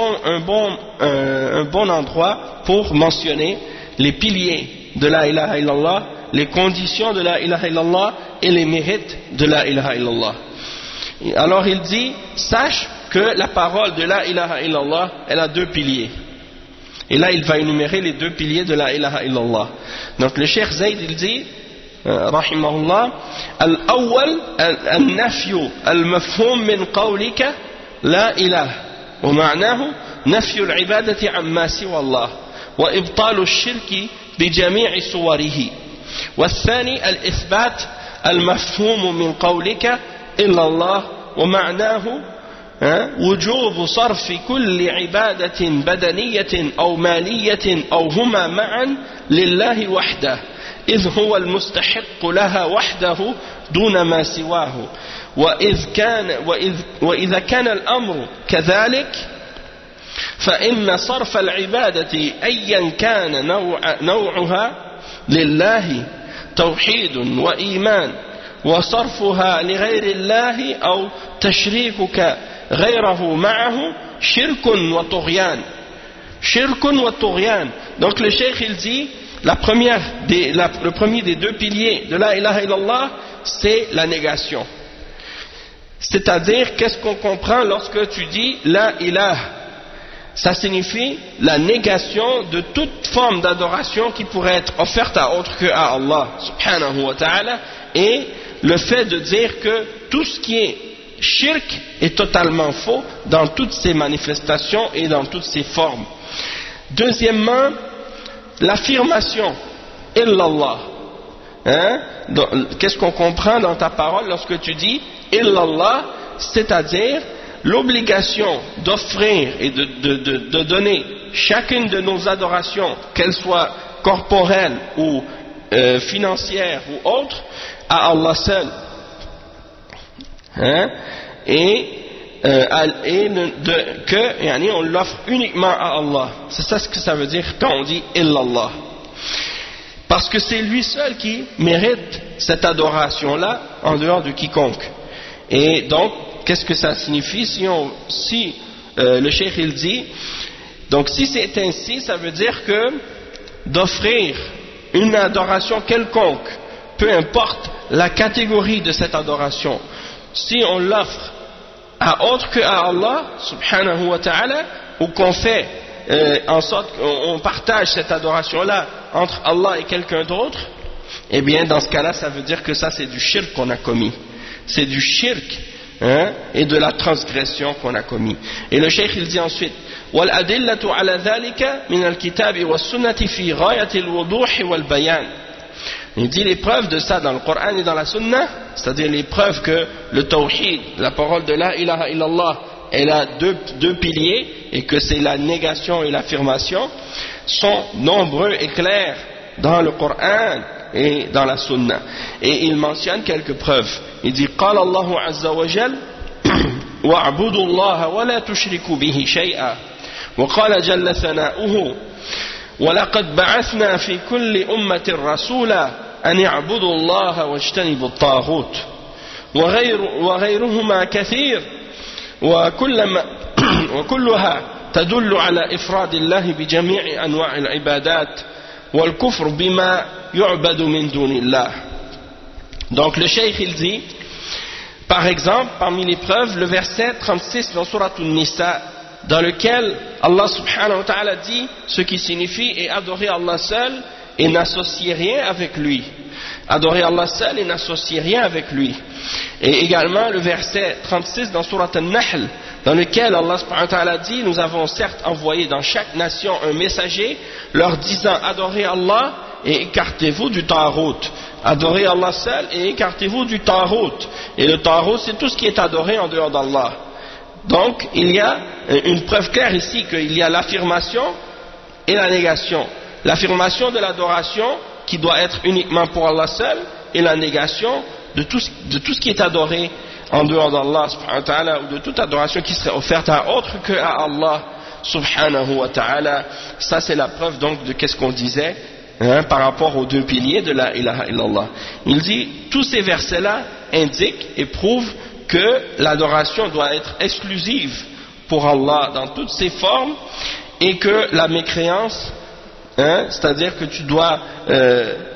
bon endroit pour mentionner les piliers de la ilaha illallah les conditions de la ilaha illallah et les mérites de la ilaha illallah. Alors il dit, sache que la parole de la ilaha illallah, elle a deux piliers. Et là il va énumérer les deux piliers de la ilaha illallah. Donc le Cheikh Zayd il dit, rahimahullah, al-awwal al-nafyu al-mafhum min qawlika la ilaha wa ma'nahu nafyu al-ibadati amma siwa Allah wa ibtalu al-shirki bi jami'i suwarihi. والثاني الإثبات المفهوم من قولك إلا الله ومعناه وجوب صرف كل عبادة بدنية أو مالية أو هما معا لله وحده إذ هو المستحق لها وحده دون ما سواه وإذا كان الأمر كذلك فإن صرف العبادة أيا كان نوعها لله توحيد وإيمان وصرفها لغير الله أو تشريكك غيره معه شرك وطغيان. شرك وطغيان. Donc le cheikh il dit le premier des deux piliers de la ilaha illallah c'est la négation. C'est-à-dire qu'est-ce qu'on comprend lorsque tu dis la ilaha? Ça signifie la négation de toute forme d'adoration qui pourrait être offerte à autre que à Allah subhanahu wa ta'ala, et le fait de dire que tout ce qui est shirk est totalement faux dans toutes ses manifestations et dans toutes ses formes. Deuxièmement, l'affirmation illallah. Qu'est-ce qu'on comprend dans ta parole lorsque tu dis illallah, c'est-à-dire l'obligation d'offrir et de donner chacune de nos adorations, qu'elles soient corporelles ou financières ou autres, à Allah seul. On l'offre uniquement à Allah. C'est ça ce que ça veut dire quand on dit illallah. Parce que c'est lui seul qui mérite cette adoration-là en dehors de quiconque. Et donc, qu'est-ce que ça signifie si le cheikh il dit, donc si c'est ainsi, ça veut dire que d'offrir une adoration quelconque, peu importe la catégorie de cette adoration, si on l'offre à autre que à Allah subhanahu wa ta'ala, ou qu'on fait en sorte qu'on partage cette adoration-là entre Allah et quelqu'un d'autre, eh bien dans ce cas-là, ça veut dire que ça c'est du shirk qu'on a commis. C'est du shirk et de la transgression qu'on a commis. Et le cheikh il dit ensuite, وَالْأَدِلَّةُ عَلَى ذَلِكَ مِنَ الْكِتَابِ وَالسُّنَّةِ فِي غَايَةِ الْوُضُوحِ وَالْبَيَانِ. Il dit les preuves de ça dans le Coran et dans la Sunna, c'est-à-dire les preuves que le tawhid, la parole de la ilaha illallah, elle a deux piliers et que c'est la négation et l'affirmation, sont nombreux et clairs dans le Coran et dans la Sunna. Et il mentionne quelques preuves. Il dit قال الله عز وجل واعبدوا الله ولا تشركوا به شيئا وقال جل ثناؤه ولقد بعثنا في كل أمة رسولا أن يعبدوا الله واجتنبوا الطاغوت وغيرهما كثير وكلها تدل على إفراد الله بجميع أنواع العبادات والكفر بما يعبد من دون الله. Donc le cheikh il dit, par exemple, parmi les preuves, le verset 36 dans Surat An-Nisa, dans lequel Allah subhanahu wa ta'ala dit ce qui signifie et adorer Allah seul et n'associer rien avec lui. Adorer Allah seul et n'associer rien avec lui. Et également le verset 36 dans Surat An-Nahl, dans lequel Allah subhanahu wa ta'ala dit, nous avons certes envoyé dans chaque nation un messager leur disant adorez Allah et écartez-vous du Tarout. Adorez Allah seul et écartez-vous du Tarout. Et le Tarout c'est tout ce qui est adoré en dehors d'Allah. Donc il y a une preuve claire ici qu'il y a l'affirmation et la négation. L'affirmation de l'adoration qui doit être uniquement pour Allah seul, et la négation de tout ce qui est adoré en dehors d'Allah subhanahu wa ta'ala, ou de toute adoration qui serait offerte à autre que à Allah subhanahu wa ta'ala. Ça c'est la preuve donc de qu'est-ce qu'on disait par rapport aux deux piliers de la ilaha illallah. Il dit tous ces versets là indiquent et prouvent que l'adoration doit être exclusive pour Allah dans toutes ses formes, et que la mécréance, c'est-à-dire que tu dois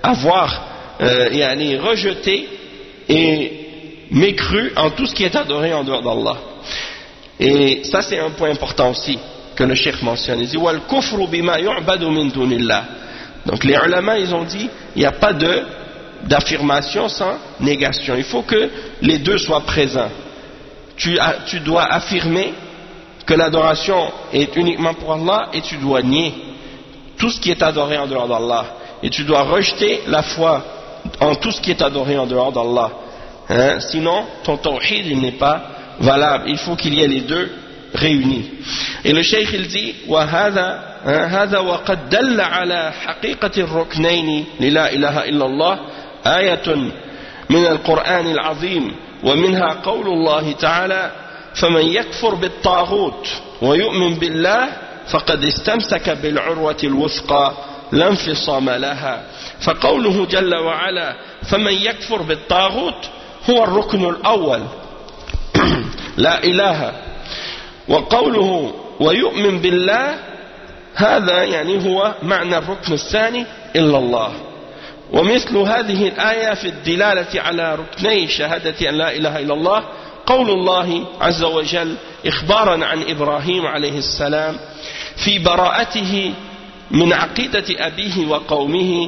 avoir rejeté et mécru en tout ce qui est adoré en dehors d'Allah. Et ça c'est un point important aussi que le cheikh mentionne. Il dit wal kufru bima yu'badu min dunillah. Donc les ulama ils ont dit il n'y a pas d'affirmation sans négation. Il faut que les deux soient présents. Tu dois affirmer que l'adoration est uniquement pour Allah et tu dois nier tout ce qui est adoré en dehors d'Allah. Et tu dois rejeter la foi en tout ce qui est adoré en dehors d'Allah. Sinon ton tawhid il n'est pas valable. Il faut qu'il y ait les deux réunis. Et le cheikh il dit هذا وقد دل على حقيقة الركنين للا إله إلا الله آية من القرآن العظيم ومنها قول الله تعالى فمن يكفر بالطاغوت ويؤمن بالله فقد استمسك بالعروة الوثقى لا انفصام لها. فقوله جل وعلا فمن يكفر بالطاغوت هو الركن الأول لا إله، وقوله ويؤمن بالله هذا هو معنى الركن الثاني إلا الله. ومثل هذه الآية في الدلالة على ركني شهادة أن لا إله إلا الله قول الله عز وجل إخبارا عن إبراهيم عليه السلام في براءته من عقيدة أبيه وقومه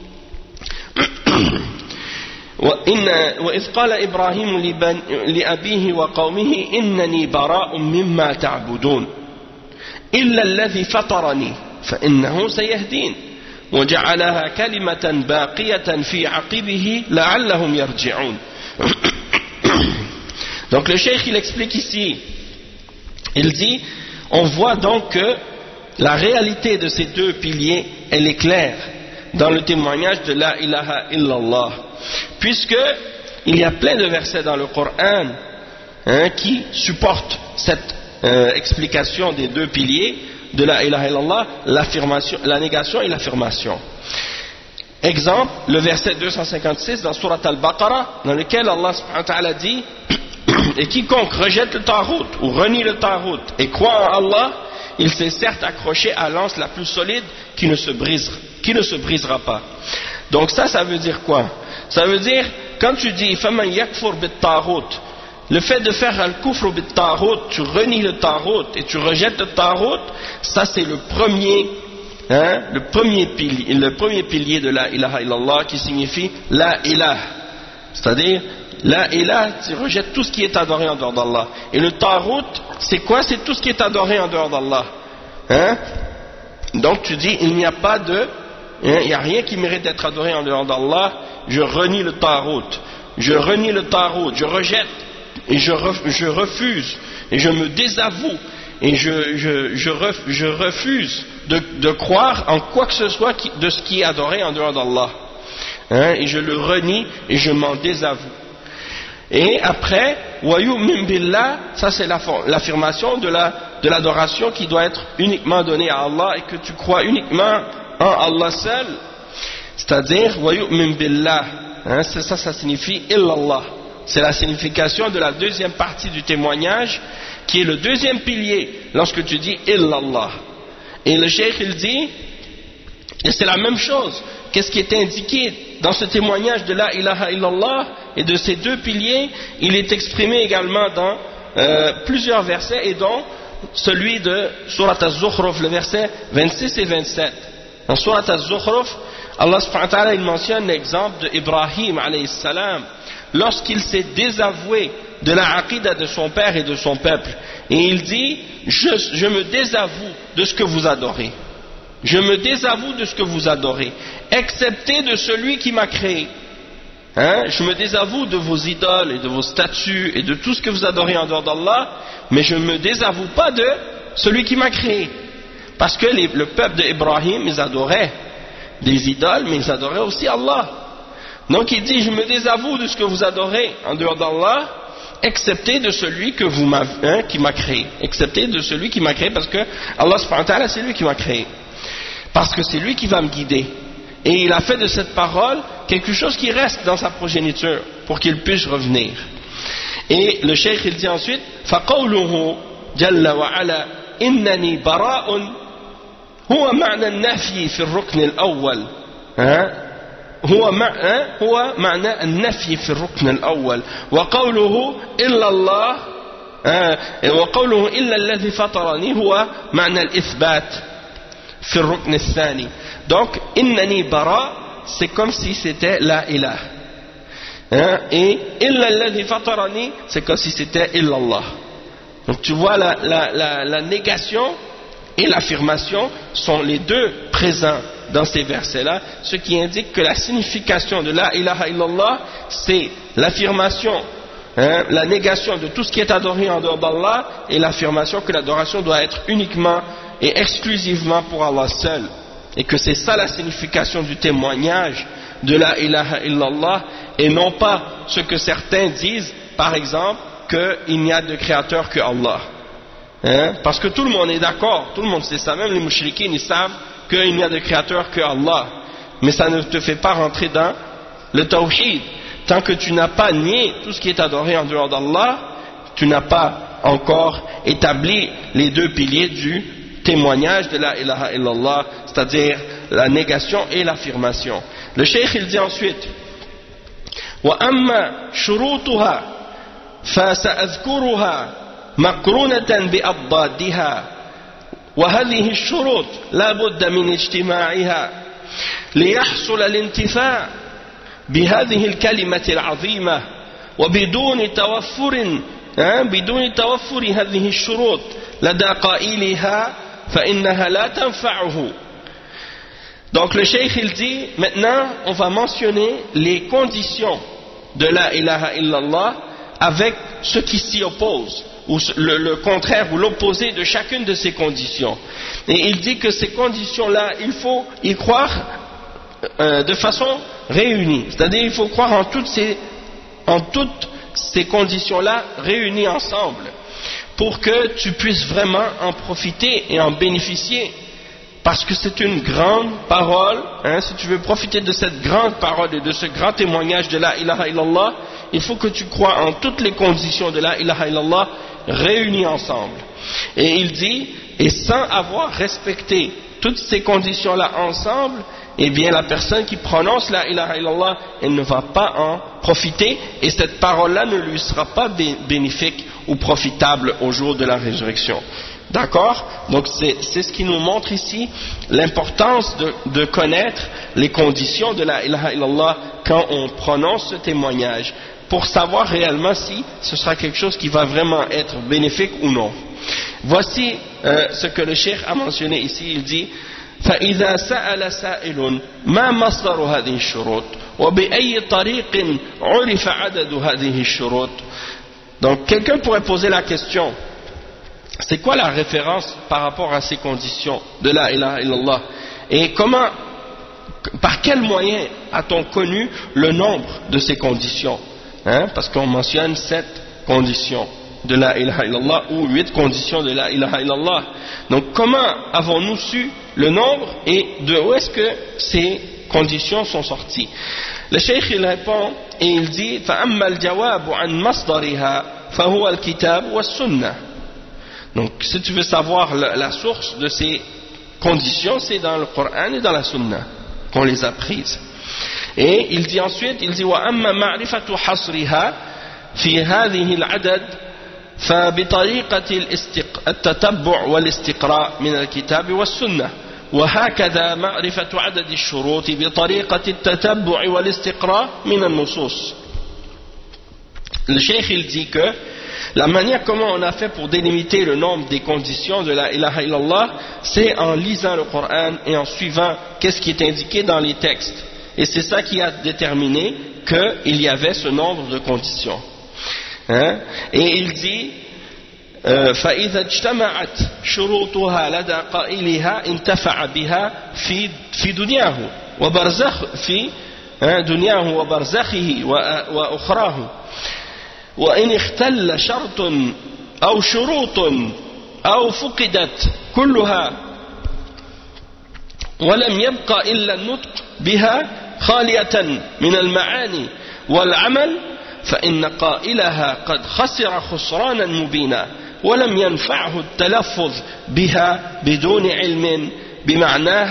وإذ قال إبراهيم لأبيه وقومه إنني براء مما تعبدون إلا الذي فطرني فإنه سيهدين وجعلها كلمة باقية في عقبه لعلهم يرجعون. Donc le cheikh il explique ici, il dit on voit donc que la réalité de ces deux piliers elle est claire dans le témoignage de la ilaha illallah, puisque il y a plein de versets dans le Coran qui supportent cette explication des deux piliers de la ilaha illallah, l'affirmation, la négation et l'affirmation. Exemple, le verset 256 dans Surat Al-Baqarah, dans lequel Allah subhanahu wa ta'ala dit et quiconque rejette le tarout ou renie le tarout et croit en Allah, il s'est certes accroché à l'anse la plus solide qui ne se brisera pas. Donc ça veut dire quoi? Ça veut dire, quand tu dis faman yakfur bit tarout, le fait de faire al-kufr bit tarout, tu renies le tarout et tu rejettes le tarout, ça c'est le premier pilier de la ilaha illallah, qui signifie la ilah, c'est-à-dire la ilah, tu rejettes tout ce qui est adoré en dehors d'Allah. Et le tarout, c'est quoi? C'est tout ce qui est adoré en dehors d'Allah. Donc tu dis il n'y a pas il n'y a rien qui mérite d'être adoré en dehors d'Allah. Je renie le tarout, je rejette et je refuse et je me désavoue et je refuse de croire en quoi que ce soit de ce qui est adoré en dehors d'Allah, et je le renie et je m'en désavoue. Et après wa yu'min billah, ça c'est l'affirmation de l'adoration qui doit être uniquement donnée à Allah et que tu crois uniquement en Allah seul, c'est-à-dire wa yu'min billah, ça signifie illallah. C'est la signification de la deuxième partie du témoignage, qui est le deuxième pilier lorsque tu dis illallah. Et le cheikh il dit, et c'est la même chose, qu'est-ce qui est indiqué dans ce témoignage de la ilaha illallah et de ces deux piliers, il est exprimé également dans plusieurs versets, et dont celui de Surat Az-Zukhruf, le verset 26 et 27. Dans Surat Az-Zukhruf, Allah subhanahu wa ta'ala il mentionne l'exemple d'Ibrahim alayhi salam, lorsqu'il s'est désavoué de la aqida de son père et de son peuple, et il dit je me désavoue de ce que vous adorez, je me désavoue de ce que vous adorez, excepté de celui qui m'a créé. Je me désavoue de vos idoles et de vos statues et de tout ce que vous adorez en dehors d'Allah, mais je ne me désavoue pas de celui qui m'a créé. Parce que le peuple d'Ibrahim, ils adoraient des idoles, mais ils adoraient aussi Allah. Donc il dit, je me désavoue de ce que vous adorez en dehors d'Allah, excepté de celui qui m'a créé. Excepté de celui qui m'a créé, parce que Allah subhanahu wa ta'ala, c'est lui qui m'a créé. Parce que c'est lui qui va me guider. Et il a fait de cette parole quelque chose qui reste dans sa progéniture, pour qu'il puisse revenir. Et le cheikh il dit ensuite, فَقَوْلُهُ جَلَّ وَعَلَى إِنَّنِي بَرَاءٌ هو معنى النفي في الركن الأول هو معنى النفي في الركن الأول وقوله إلا الله وقوله إلا الذي فطرني هو معنى الإثبات في الركن الثاني. Donc إنني براء c'est comme si c'était la ilah, et إلا الذي فطرني c'est comme si c'était إلا Allah. Donc tu vois la négation et l'affirmation sont les deux présents dans ces versets-là, ce qui indique que la signification de la ilaha illallah, c'est l'affirmation, la négation de tout ce qui est adoré en dehors d'Allah, et l'affirmation que l'adoration doit être uniquement et exclusivement pour Allah seul, et que c'est ça la signification du témoignage de la ilaha illallah, et non pas ce que certains disent, par exemple, qu'il n'y a de créateur que Allah. Parce que tout le monde est d'accord, tout le monde sait ça, même les mouchriquines, ils savent qu'il n'y a de créateur que Allah, mais ça ne te fait pas rentrer dans le tawhid. Tant que tu n'as pas nié tout ce qui est adoré en dehors d'Allah, tu n'as pas encore établi les deux piliers du témoignage de la ilaha illallah, c'est-à-dire la négation et l'affirmation. Le cheikh il dit ensuite وَأَمَّا شُرُوطُهَا فَسَأَذْكُرُهَا مقرونة بأضدادها وهذه الشروط لا بد من اجتماعها ليحصل الانتفاع بهذه الكلمة العظيمة وبدون توفر هذه الشروط لدى قائلها فإنها لا تنفعه. Donc le cheikh il dit maintenant on va mentionner les conditions de la ilaha illallah avec ce qui s'y oppose, ou le contraire ou l'opposé de chacune de ces conditions. Et il dit que ces conditions-là, il faut y croire de façon réunie, c'est-à-dire il faut croire en toutes ces conditions-là réunies ensemble, pour que tu puisses vraiment en profiter et en bénéficier, parce que c'est une grande parole, si tu veux profiter de cette grande parole et de ce grand témoignage de la ilaha illallah, il faut que tu crois en toutes les conditions de la ilaha illallah réunies ensemble. Et il dit, et sans avoir respecté toutes ces conditions-là ensemble, eh bien la personne qui prononce la ilaha illallah, elle ne va pas en profiter, et cette parole-là ne lui sera pas bénéfique ou profitable au jour de la résurrection. D'accord? Donc c'est ce qui nous montre ici l'importance de connaître les conditions de la ilaha illallah quand on prononce ce témoignage, pour savoir réellement si ce sera quelque chose qui va vraiment être bénéfique ou non. Voici ce que le cheikh a mentionné ici. Il dit فإذا سأل سائل ما مصدر هذه الشروط وبأي طريق عرف عدد هذه الشروط. Donc quelqu'un pourrait poser la question, c'est quoi la référence par rapport à ces conditions de la ilaha illallah, et comment, par quel moyen a-t-on connu le nombre de ces conditions, parce qu'on mentionne 7 conditions de la ilaha illallah ou 8 conditions de la ilaha illallah. Donc comment avons-nous su le nombre et de où est-ce que ces conditions sont sorties? Le cheikh il répond et il dit فأما الجواب عن مصدرها فهو الكتاب والسنة. Donc si tu veux savoir la source de ces conditions, c'est dans le Coran et dans la Sunna qu'on les a prises. Et il dit ensuite, il dit وأما معرفة حصرها في هذه العدد فبطريقة التتبع والاستقراء من الكتاب والسنة وهكذا معرفة عدد الشروط بطريقة التتبع والاستقراء من النصوص. Le cheikh il dit que la manière comment on a fait pour délimiter le nombre des conditions de la ilaha illallah, c'est en lisant le Coran et en suivant qu'est-ce qui est indiqué dans les textes. Et c'est ça qui a déterminé qu'il y avait ce nombre de conditions. Et il dit فإذا اجتمعت شروطها لدى قائلها انتفع بها في دنياه وبرزخ في دنياه وبرزخه وأخراه وإن اختل شرط أو شروط أو فقدت كلها ولم يبقى إلا النطق بها خالية من المعاني والعمل فإن قائلها قد خسر خسرانا مبينا ولم ينفعه التلفظ بها بدون علم بمعناها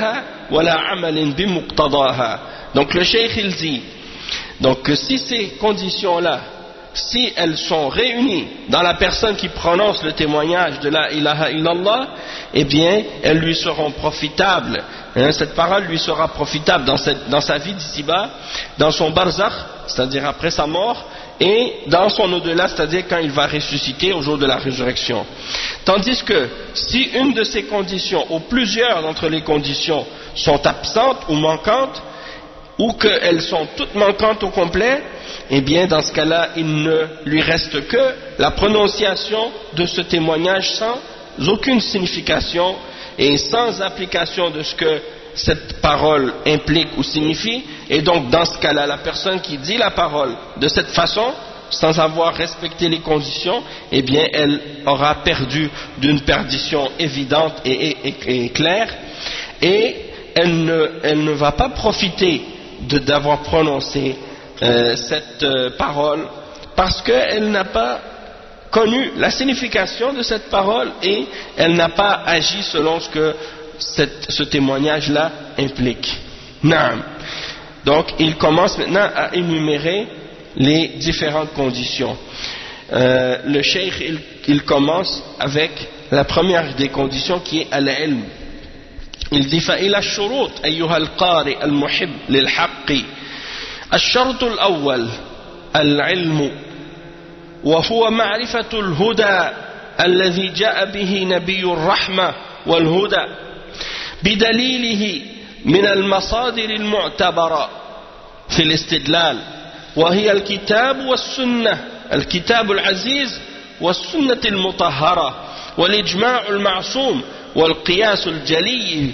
ولا عمل بمقتضاها. Donc le cheikh il dit donc que si ces conditions-là, si elles sont réunies dans la personne qui prononce le témoignage de la ilaha illallah, eh bien elles lui seront profitables, cette parole lui sera profitable dans sa vie d'ici-bas, dans son barzakh, c'est-à-dire après sa mort, et dans son au-delà, c'est-à-dire quand il va ressusciter au jour de la résurrection. Tandis que si une de ces conditions ou plusieurs d'entre les conditions sont absentes ou manquantes, ou qu'elles sont toutes manquantes au complet, eh bien dans ce cas-là, il ne lui reste que la prononciation de ce témoignage sans aucune signification et sans application de ce que cette parole implique ou signifie. Et donc dans ce cas-là, la personne qui dit la parole de cette façon, sans avoir respecté les conditions, eh bien elle aura perdu d'une perdition évidente et claire, et elle ne va pas profiter d'avoir prononcé cette parole, parce qu'elle n'a pas connu la signification de cette parole et elle n'a pas agi selon ce que ce témoignage-là implique. Naam. Donc il commence maintenant à énumérer les différentes conditions. Le cheikh il commence avec la première des conditions qui est al-ilm. Il dit فإلى الشروط أيها القارئ المحب للحق. الشرط الأول العلم، وهو معرفة الهدى الذي جاء به نبي الرحمة والهدى بدليله من المصادر المعتبرة في الاستدلال، وهي الكتاب والسنة، الكتاب العزيز والسنة المطهرة والإجماع المعصوم والقياس الجلي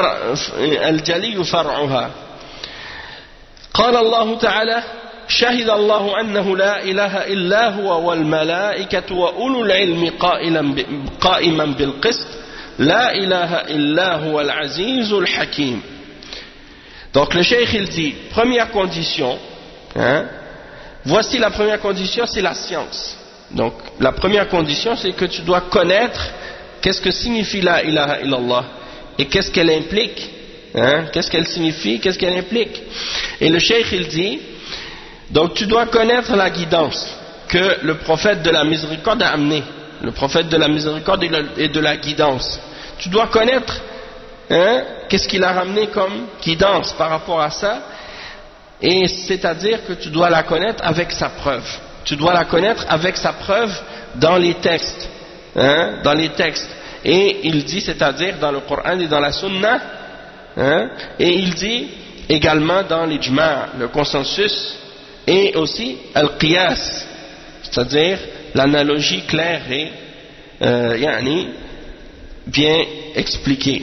فرعها. قال الله تعالى: شهد الله أنه لا إله إلا هو والملائكة وأولو العلم قائما بالقسط لا إله إلا هو العزيز الحكيم. Donc le cheikh il dit, première condition, voici la première condition, c'est la science. Donc la première condition, c'est que tu dois connaître qu'est-ce que signifie la ilaha illallah et qu'est-ce qu'elle implique, qu'est-ce qu'elle signifie, qu'est-ce qu'elle implique. Et le cheikh il dit, donc tu dois connaître la guidance que le prophète de la miséricorde a amenée, le prophète de la miséricorde et de la guidance. Tu dois connaître qu'est-ce qu'il a ramené comme guidance par rapport à ça, et c'est-à-dire que tu dois la connaître avec sa preuve. Tu dois la connaître avec sa preuve dans les textes, dans les textes. Et il dit, c'est-à-dire dans le Coran et dans la Sunna, et il dit également dans l'ijma', le consensus, et aussi al-qiyas, c'est-à-dire l'analogie claire et bien expliquée.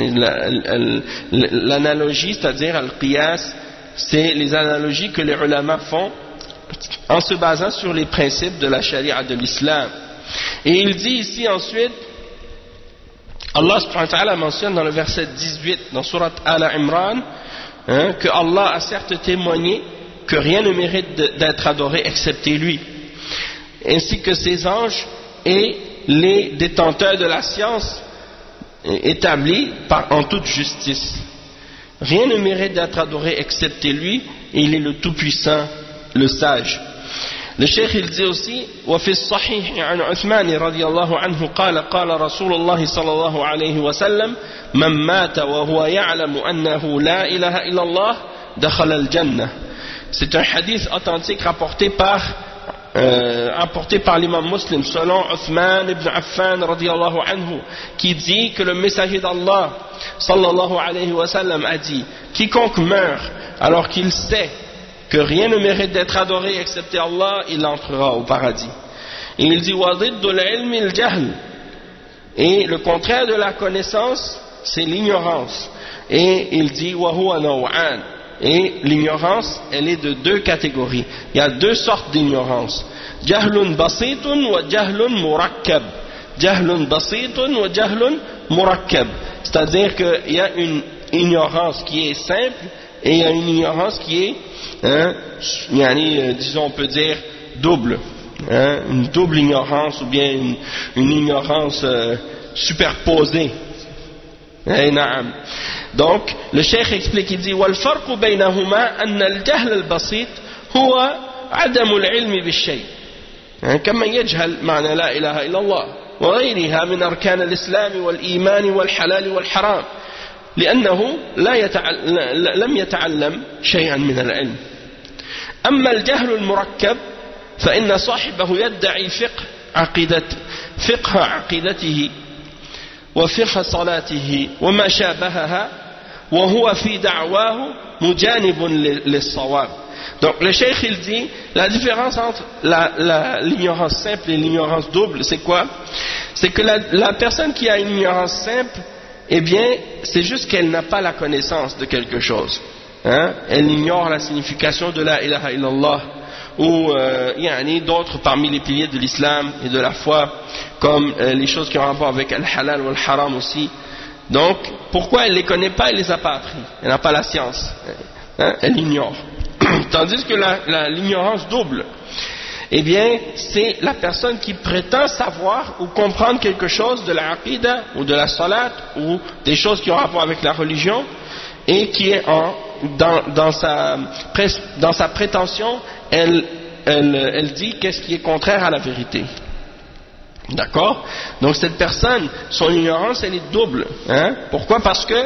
L'analogie, c'est-à-dire al-qiyas, c'est les analogies que les ulama font en se basant sur les principes de la charia de l'islam. Et il dit ici ensuite, Allah subhanahu wa ta'ala mentionne dans le verset 18 dans surat Al-Imran que Allah a certes témoigné que rien ne mérite d'être adoré excepté lui, ainsi que ses anges et les détenteurs de la science établis en toute justice. Rien ne mérite d'être adoré excepté lui, et il est le tout-puissant, le sage. Le cheikh il dit aussi, وفي الصحيح عن عثمان رضي الله عنه قال قال رسول الله صلى الله عليه وسلم من مات وهو يعلم أنه لا إله إلا الله دخل الجنة. C'est un hadith authentique rapporté par l'imam Muslim selon Uthman ibn Affan radiyallahu anhu, qui dit que le messager d'Allah sallallahu alayhi wa sallam a dit: quiconque meurt alors qu'il sait que rien ne mérite d'être adoré excepté Allah, il entrera au paradis. Et il dit وَضِدُّ الْعِلْمِ الْجَهْلِ, et le contraire de la connaissance c'est l'ignorance. Et il dit وَهُوَ نَوْعَانِ, et l'ignorance elle est de deux catégories. Il y a deux sortes d'ignorance: جَهْلٌ بَسِيطٌ وَجَهْلٌ مُرَكَّبٌ. جَهْلٌ بَسِيطٌ وَجَهْلٌ مُرَكَّبٌ, c'est-à-dire qu'il y a une ignorance qui est simple et il y a une ignorance qui est disons on peut dire double, une double ignorance ou bien une ignorance superposée. Donc le cheikh explique, il dit والفرق بينهما أن الجهل البسيط هو عدم العلم بالشيء كما يجهل معنى لا إله إلا الله وغيرها من أركان الإسلام والإيمان والحلال والحرام لأنه لم يتعلم شيئا من العلم. أما الجهل المركب فإن صاحبه يدعي فقه عقيدته وفقه صلاته وما شابهها وهو في دعواه مجانب للصواب. Donc le cheikh il dit la différence entre l'ignorance simple et l'ignorance double, c'est quoi? C'est que la personne qui a une ignorance simple, eh bien c'est juste qu'elle n'a pas la connaissance de quelque chose, hein? Elle ignore la signification de la ilaha illallah ou d'autres parmi les piliers de l'islam et de la foi, comme les choses qui ont rapport avec al-halal ou al-haram aussi. Donc pourquoi elle ne les connaît pas? Elle ne les a pas appris, elle n'a pas la science, hein? Elle ignore. Tandis que l'ignorance double, eh bien, c'est la personne qui prétend savoir ou comprendre quelque chose de la aqidah ou de la salat ou des choses qui ont rapport avec la religion et qui est dans sa prétention, elle dit qu'est-ce qui est contraire à la vérité. D'accord? Donc cette personne, son ignorance, elle est double. Hein? Pourquoi? Parce que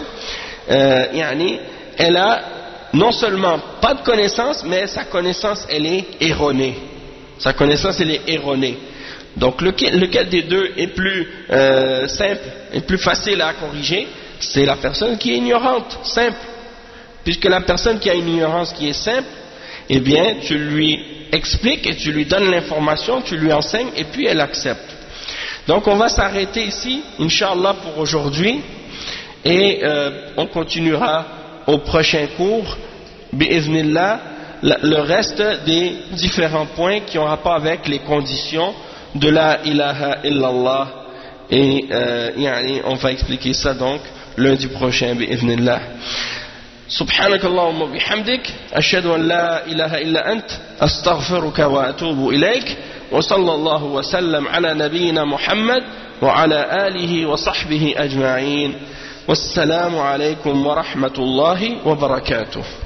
elle a non seulement pas de connaissance, mais sa connaissance elle est erronée. Sa connaissance elle est erronée. Donc lequel des deux est plus simple et plus facile à corriger? C'est la personne qui est ignorante, simple. Puisque la personne qui a une ignorance qui est simple, eh bien tu lui expliques et tu lui donnes l'information, tu lui enseignes et puis elle accepte. Donc on va s'arrêter ici, Inch'Allah, pour aujourd'hui, et on continuera au prochain cours, bi'iznillah, le reste des différents points qui ont rapport avec les conditions de la ilaha illallah, et on va expliquer ça donc lundi prochain, bi'iznillah. سبحانك اللهم وبحمدك أشهد أن لا إله إلا أنت أستغفرك وأتوب إليك وصلى الله وسلم على نبينا محمد وعلى آله وصحبه أجمعين والسلام عليكم ورحمة الله وبركاته.